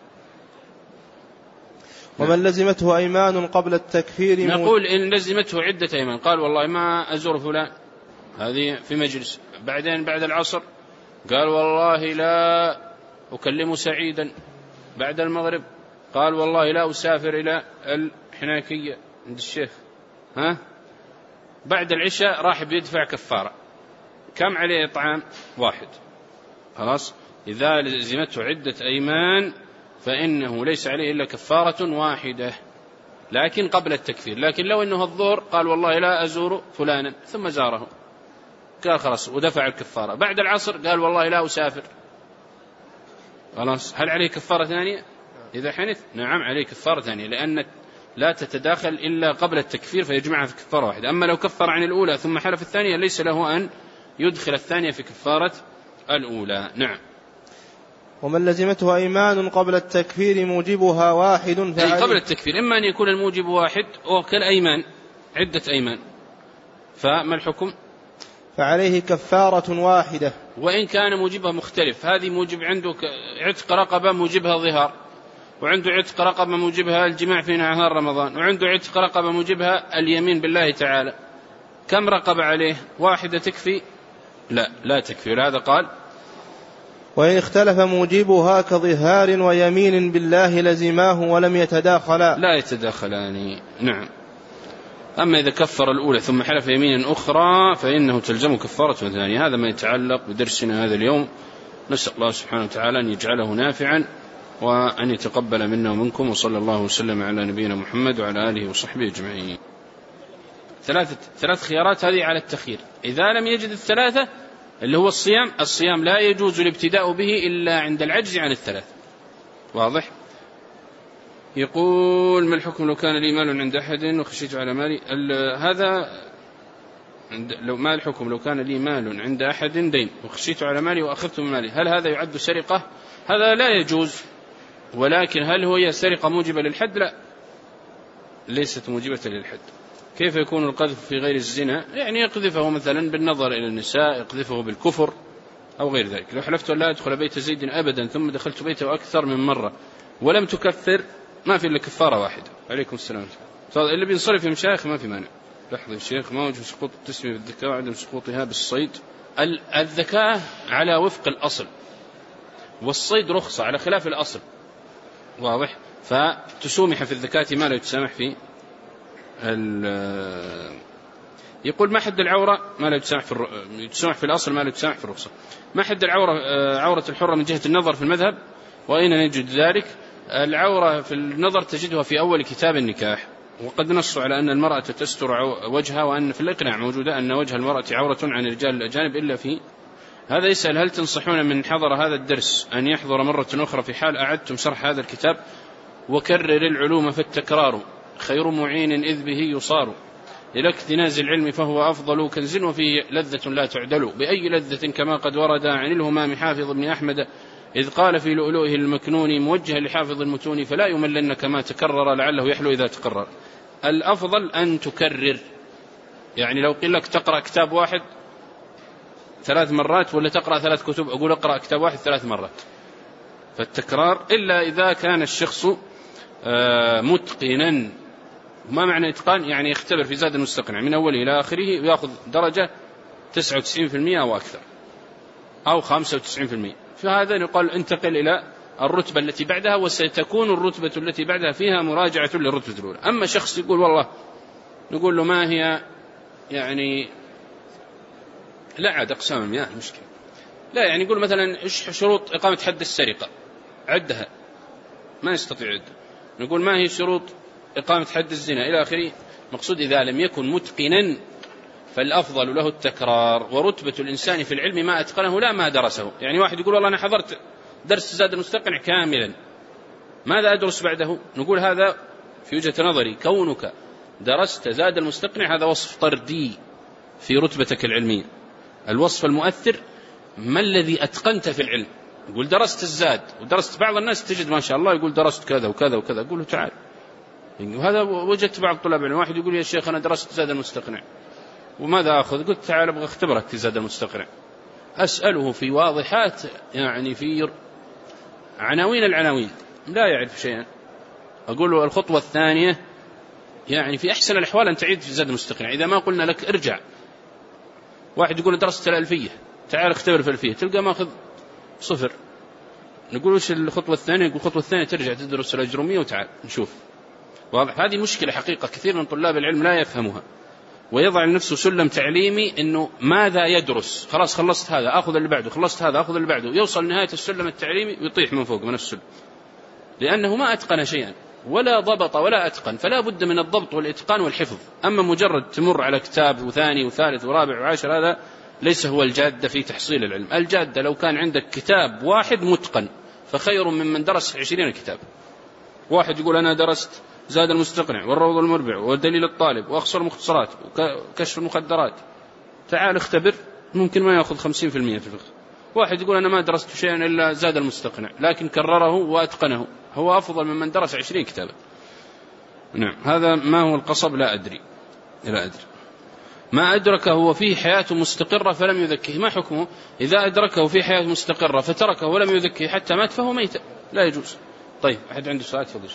ومن لزمته أيمان قبل التكفير نقول إن لزمته عدة أيمان، قال والله ما أزور فلان، هذه في مجلس، بعدين بعد العصر قال والله لا أكلم سعيدا، بعد المغرب قال والله لا أسافر إلى الحناكية عند الشيخ، بعد العشاء راح بيدفع كفارة. كم عليه إطعام؟ 1. خلاص. إذا لزمته عدة أيمان فإنه ليس عليه إلا كفارة واحدة. لكن قبل التكفير. لكن لو أنه الظهر قال والله لا أزور فلانا ثم زاره قال خلاص ودفع الكفارة، بعد العصر قال والله لا أسافر، خلاص هل عليه كفارة ثانية إذا حنث؟ نعم عليه كفارة ثانية، لأن لا تتداخل إلا قبل التكفير فيجمعها في كفارة واحدة. أما لو كفر عن الأولى ثم حلف الثانية ليس له أن يدخل الثانية في كفارة الأولى. نعم. ومن لزمته أيمان قبل التكفير موجبها واحد قبل التكفير إما أن يكون الموجب واحد وكالأيمان عدة أيمان، فما الحكم؟ فعليه كفارة واحدة. وإن كان موجبها مختلف، هذه موجب عنده عتق رقبة موجبها ظهار، وعنده عتق رقبة موجبها الجماع في نهار رمضان، وعنده عتق رقبة موجبها اليمين بالله تعالى، كم رقبة عليه؟ واحدة تكفي؟ لا تكفي. ولهذا قال وإن اختلف موجبها كظهار ويمين بالله لزماه ولم يتداخلا. لا يتداخلان. نعم. أما إذا كفر الأولى ثم حلف يمين أخرى فإنه تلزم كفارة ثانية. هذا ما يتعلق بدرسنا هذا اليوم. نسأل الله سبحانه وتعالى أن يجعله نافعا وأن يتقبل منا ومنكم، وصلى الله وسلم على نبينا محمد وعلى آله وصحبه أجمعين. ثلاث خيارات هذه على التخيير. إذا لم يجد الثلاثة اللي هو الصيام لا يجوز الابتداء به إلا عند العجز عن الثلاث. واضح؟ يقول ما الحكم لو كان لي مال عند أحد وخشيت على مالي؟ هذا لو ما الحكم لو كان لي مال عند أحد دين وخشيت على مالي وأخذت من مالي، هل هذا يعد سرقة؟ هذا لا يجوز. ولكن هل هي سرقة موجبة للحد؟ لا، ليست موجبة للحد. كيف يكون القذف في غير الزنا؟ يعني يقذفه مثلا بالنظر إلى النساء، يقذفه بالكفر أو غير ذلك. لو حلفت أن لا أدخل بيت زيد أبدا ثم دخلت بيته أكثر من مرة ولم تكفر ما في إلا كفارة واحدة. عليكم السلام. اللي بينصرف المشايخ ما في مانع. لحظة الشيخ، ما وجه سقوط التسمية بالذكاء وعدم سقوطها بالصيد؟ الذكاء على وفق الأصل، والصيد رخصة على خلاف الأصل. واضح؟ فتسومح في الذكاة ما لا يتسامح في يقول ما حد العورة ما لا يتسامح في الأصل ما لا يتسامح في الرخصة. ما حد العورة عورة الحرة من جهة النظر في المذهب، وأين نجد ذلك؟ العورة في النظر تجدها في أول كتاب النكاح، وقد نصوا على أن المرأة تستر وجهها، وأن في الإقناع موجودة أن وجه المرأة عورة عن الرجال الأجانب إلا في هذا. يسأل هل تنصحون من حضر هذا الدرس أن يحضر مرة أخرى في حال أعدتم شرح هذا الكتاب؟ وكرر العلوم فالتكرار خير معين إذ به يصار، إلى اكتناز العلم فهو أفضل كنز وفيه لذة لا تعدل، بأي لذة كما قد ورد عن الهمام حافظ بن أحمد إذ قال في لؤلؤه المكنون موجها لحافظ المتون فلا يملن كما تكرر لعله يحلو إذا تقرر. الأفضل أن تكرر، يعني لو قيل لك تقرأ كتاب واحد 3 مرات ولا تقرأ 3 كتب، أقول اقرأ كتاب واحد 3 مرات. فالتكرار إلا إذا كان الشخص متقنا. ما معنى إتقان؟ يعني يختبر في زاد المستقنع من أوله إلى آخره ويأخذ درجة 99% أو أكثر أو 95%. فهذا يقال انتقل إلى الرتبة التي بعدها، وستكون الرتبة التي بعدها فيها مراجعة للرتبة الأولى. أما شخص يقول والله نقول له ما هي يعني لا عاد أقسام المياه مشكلة، لا يعني يقول مثلا إيش شروط إقامة حد السرقة، عدها ما يستطيع عدها. نقول ما هي شروط إقامة حد الزنا إلى آخره. مقصود إذا لم يكن متقنا فالأفضل له التكرار، ورتبة الإنسان في العلم ما أتقنه لا ما درسه. يعني واحد يقول والله أنا حضرت درس زاد المستقنع كاملا، ماذا أدرس بعده؟ نقول هذا في وجهة نظري كونك درست زاد المستقنع هذا وصف طردي في رتبتك العلمية. الوصف المؤثر ما الذي أتقنت في العلم. يقول درست الزاد ودرست، بعض الناس تجد ما شاء الله يقول درست كذا وكذا وكذا، أقول له تعال. هذا وجدت بعض طلاب العلم واحد يقول يا شيخ أنا درست زاد المستقنع وماذا أخذ؟ قلت تعال أبغى اختبرك في زاد المستقنع. أسأله في واضحات يعني في عناوين العناوين لا يعرف شيئا. أقول له الخطوة الثانية يعني في أحسن الأحوال أن تعيد في زاد المستقنع، إذا ما قلنا لك ارجع. واحد يقول درست الألفية تعال اختبر في الألفية، تلقى ماخذ 0. نقول وش الخطوة الثانية؟ يقول الخطوة الثانية ترجع تدرس الأجرومية وتعال نشوف. واضح؟ هذه مشكلة حقيقة كثير من طلاب العلم لا يفهمها، ويضع لنفسه سلم تعليمي إنه ماذا يدرس، خلاص خلصت هذا أخذ اللي بعده، خلصت هذا أخذ اللي بعده، يوصل نهاية السلم التعليمي ويطيح من فوق من السلم، لأنه ما أتقن شيئا. ولا ضبط ولا أتقن، فلا بد من الضبط والإتقان والحفظ. أما مجرد تمر على كتاب وثاني وثالث ورابع وعاشر، هذا ليس هو الجادة في تحصيل العلم. الجادة لو كان عندك كتاب واحد متقن فخير ممن درس 20 كتاب. واحد يقول أنا درست زاد المستقنع والروض المربع ودليل الطالب وأخصر المختصرات وكشف المخدرات، تعال اختبر، ممكن ما يأخذ 50% في الفقه. واحد يقول أنا ما درست شيئا إلا زاد المستقنع لكن كرره وأتقنه، هو أفضل ممن درس 20 كتابا. نعم. هذا ما هو القصب؟ لا أدري. ما أدركه وفيه حياة مستقرة فلم يذكه، ما حكمه؟ إذا أدركه في حياة مستقرة فتركه ولم يذكه حتى مات فهو ميت، لا يجوز. طيب، أحد عنده سؤال؟ تفضل.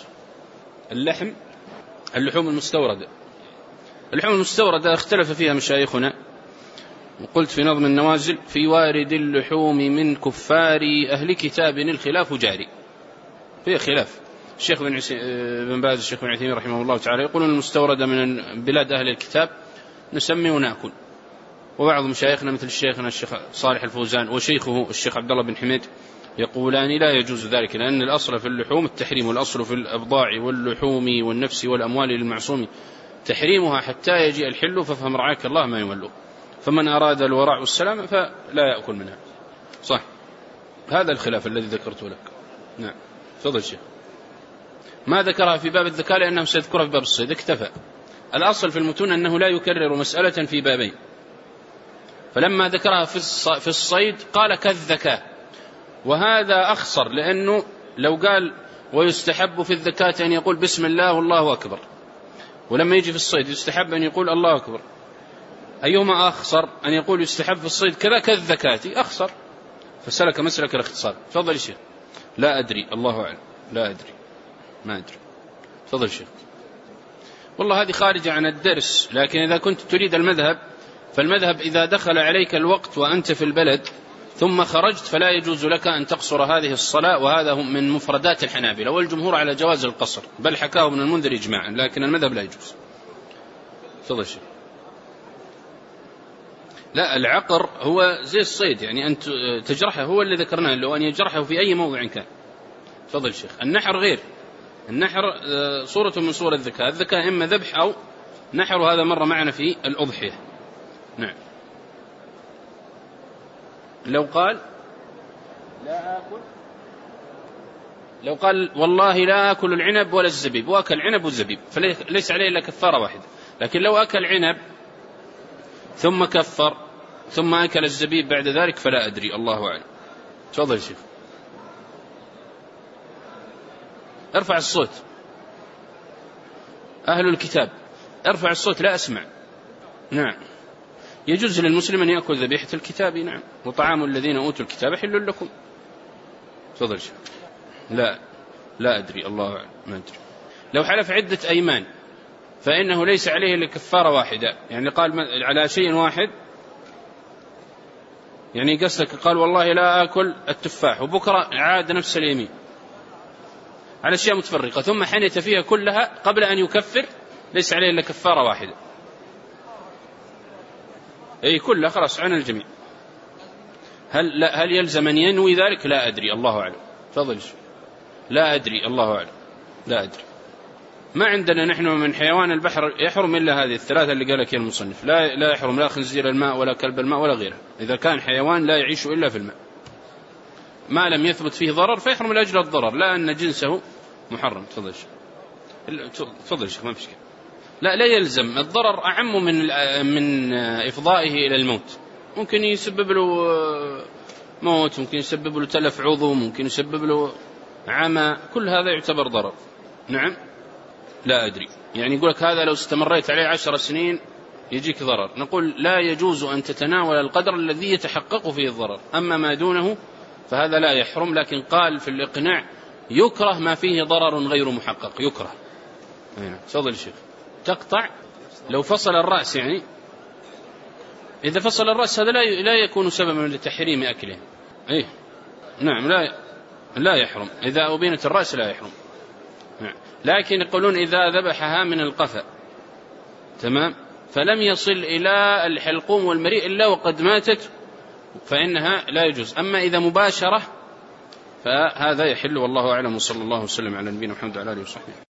اللحوم المستوردة. اللحوم المستوردة اختلف فيها مشايخنا، وقلت في نظم النوازل: في وارد اللحوم من كفار أهل كتاب الخلاف جاري. فيه خلاف. الشيخ بن باز الشيخ بن عثيمين رحمه الله تعالى يقولون المستوردة من بلاد أهل الكتاب نسمي ونأكل، وبعض مشايخنا مثل الشيخنا الشيخ صالح الفوزان وشيخه الشيخ عبد الله بن حميد يقولان لا يجوز ذلك، لأن الأصل في اللحوم التحريم، والأصل في الأبضاع واللحوم والنفس والأموال للمعصوم تحريمها حتى يجيء الحل، فافهم رعاك الله ما يولو، فمن أراد الورع والسلام فلا يأكل منها. صح، هذا الخلاف الذي ذكرته لك. نعم. تفضل شيخ. ما ذكرها في باب الذكاء لأنه سيذكرها في باب الصيد، اكتفى. الأصل في المتون أنه لا يكرر مسألة في بابين، فلما ذكرها في الصيد قال كالذكاء، وهذا أخصر، لأنه لو قال ويستحب في الذكاة أن يقول بسم الله والله أكبر، ولما يجي في الصيد يستحب أن يقول الله أكبر، أيهما أخصر؟ أن يقول يستحب في الصيد كذا كالذكاة أخصر، فسلك مسلك الاختصار. تفضل يا شيخ. لا أدري، الله أعلم، لا أدري، ما أدري. تفضل شيخ. والله هذه خارجة عن الدرس، لكن إذا كنت تريد المذهب، فالمذهب إذا دخل عليك الوقت وأنت في البلد ثم خرجت فلا يجوز لك أن تقصر هذه الصلاة، وهذا من مفردات الحنابلة، والجمهور على جواز القصر، بل حكاه ابن المنذر إجماعا، لكن المذهب لا يجوز. تفضل شيخ. لا، العقر هو زي الصيد، يعني أن تجرحه، هو اللي ذكرناه، لو أن يجرحه في أي موضع كان. تفضل شيخ. النحر غير، النحر صورة من صور الذكاء، الذكاء إما ذبح أو نحر، وهذا مر معنا في الأضحية. نعم. لو قال لا آكل، لو قال والله لا آكل العنب ولا الزبيب، وأكل عنب والزبيب، فليس عليه إلا كفارة واحدة. لكن لو أكل عنب ثم كفر ثم أكل الزبيب بعد ذلك فلا أدري، الله أعلم. تفضل شيخ. ارفع الصوت. أهل الكتاب ارفع الصوت، لا أسمع. نعم. يجوز للمسلم أن يأكل ذبيحة الكتاب، نعم، وطعام الذين أوتوا الكتاب حل لكم. تفضل شيخ. لا أدري، الله أعلم، ما أدري. لو حلف عدة أيمان فإنه ليس عليه إلا كفارة واحدة، يعني قال على شيء واحد، يعني قصدك قال والله لا آكل التفاح، وبكرة عاد نفس اليمين على أشياء متفرقة، ثم حنث فيها كلها قبل أن يكفر، ليس عليه إلا كفارة واحدة. أي كلها خلاص عن الجميع. هل يلزم أن ينوي ذلك؟ لا أدري، الله أعلم. تفضل. لا أدري، الله أعلم، لا أدري. ما عندنا نحن من حيوان البحر يحرم إلا هذه الثلاثة اللي قالك يا المصنف، لا يحرم لا خنزير الماء ولا كلب الماء ولا غيره، إذا كان حيوان لا يعيش إلا في الماء ما لم يثبت فيه ضرر فيحرم لأجل الضرر، لا أن جنسه محرم. تفضل شيخ، ما فيش. لا يلزم، الضرر أعم من إفضائه إلى الموت، ممكن يسبب له موت، ممكن يسبب له تلف عضو، ممكن يسبب له عمى، كل هذا يعتبر ضرر. نعم. لا أدري، يعني يقولك هذا لو استمريت عليه 10 سنين يجيك ضرر، نقول لا يجوز أن تتناول القدر الذي يتحقق فيه الضرر، أما ما دونه فهذا لا يحرم، لكن قال في الإقناع يكره ما فيه ضرر غير محقق، يكره. تفضل الشيخ. تقطع لو فصل الرأس، يعني إذا فصل الرأس هذا لا يكون سببا لتحريم أكله. إيه نعم، لا يحرم، إذا أبينت الرأس لا يحرم. نعم. لكن يقولون إذا ذبحها من القفا تمام فلم يصل إلى الحلقوم والمريء إلا وقد ماتت فإنها لا يجوز، أما إذا مباشرة فهذا يحل، والله أعلم، وصلى الله وسلم على نبينا محمد وعلى آله وصحبه.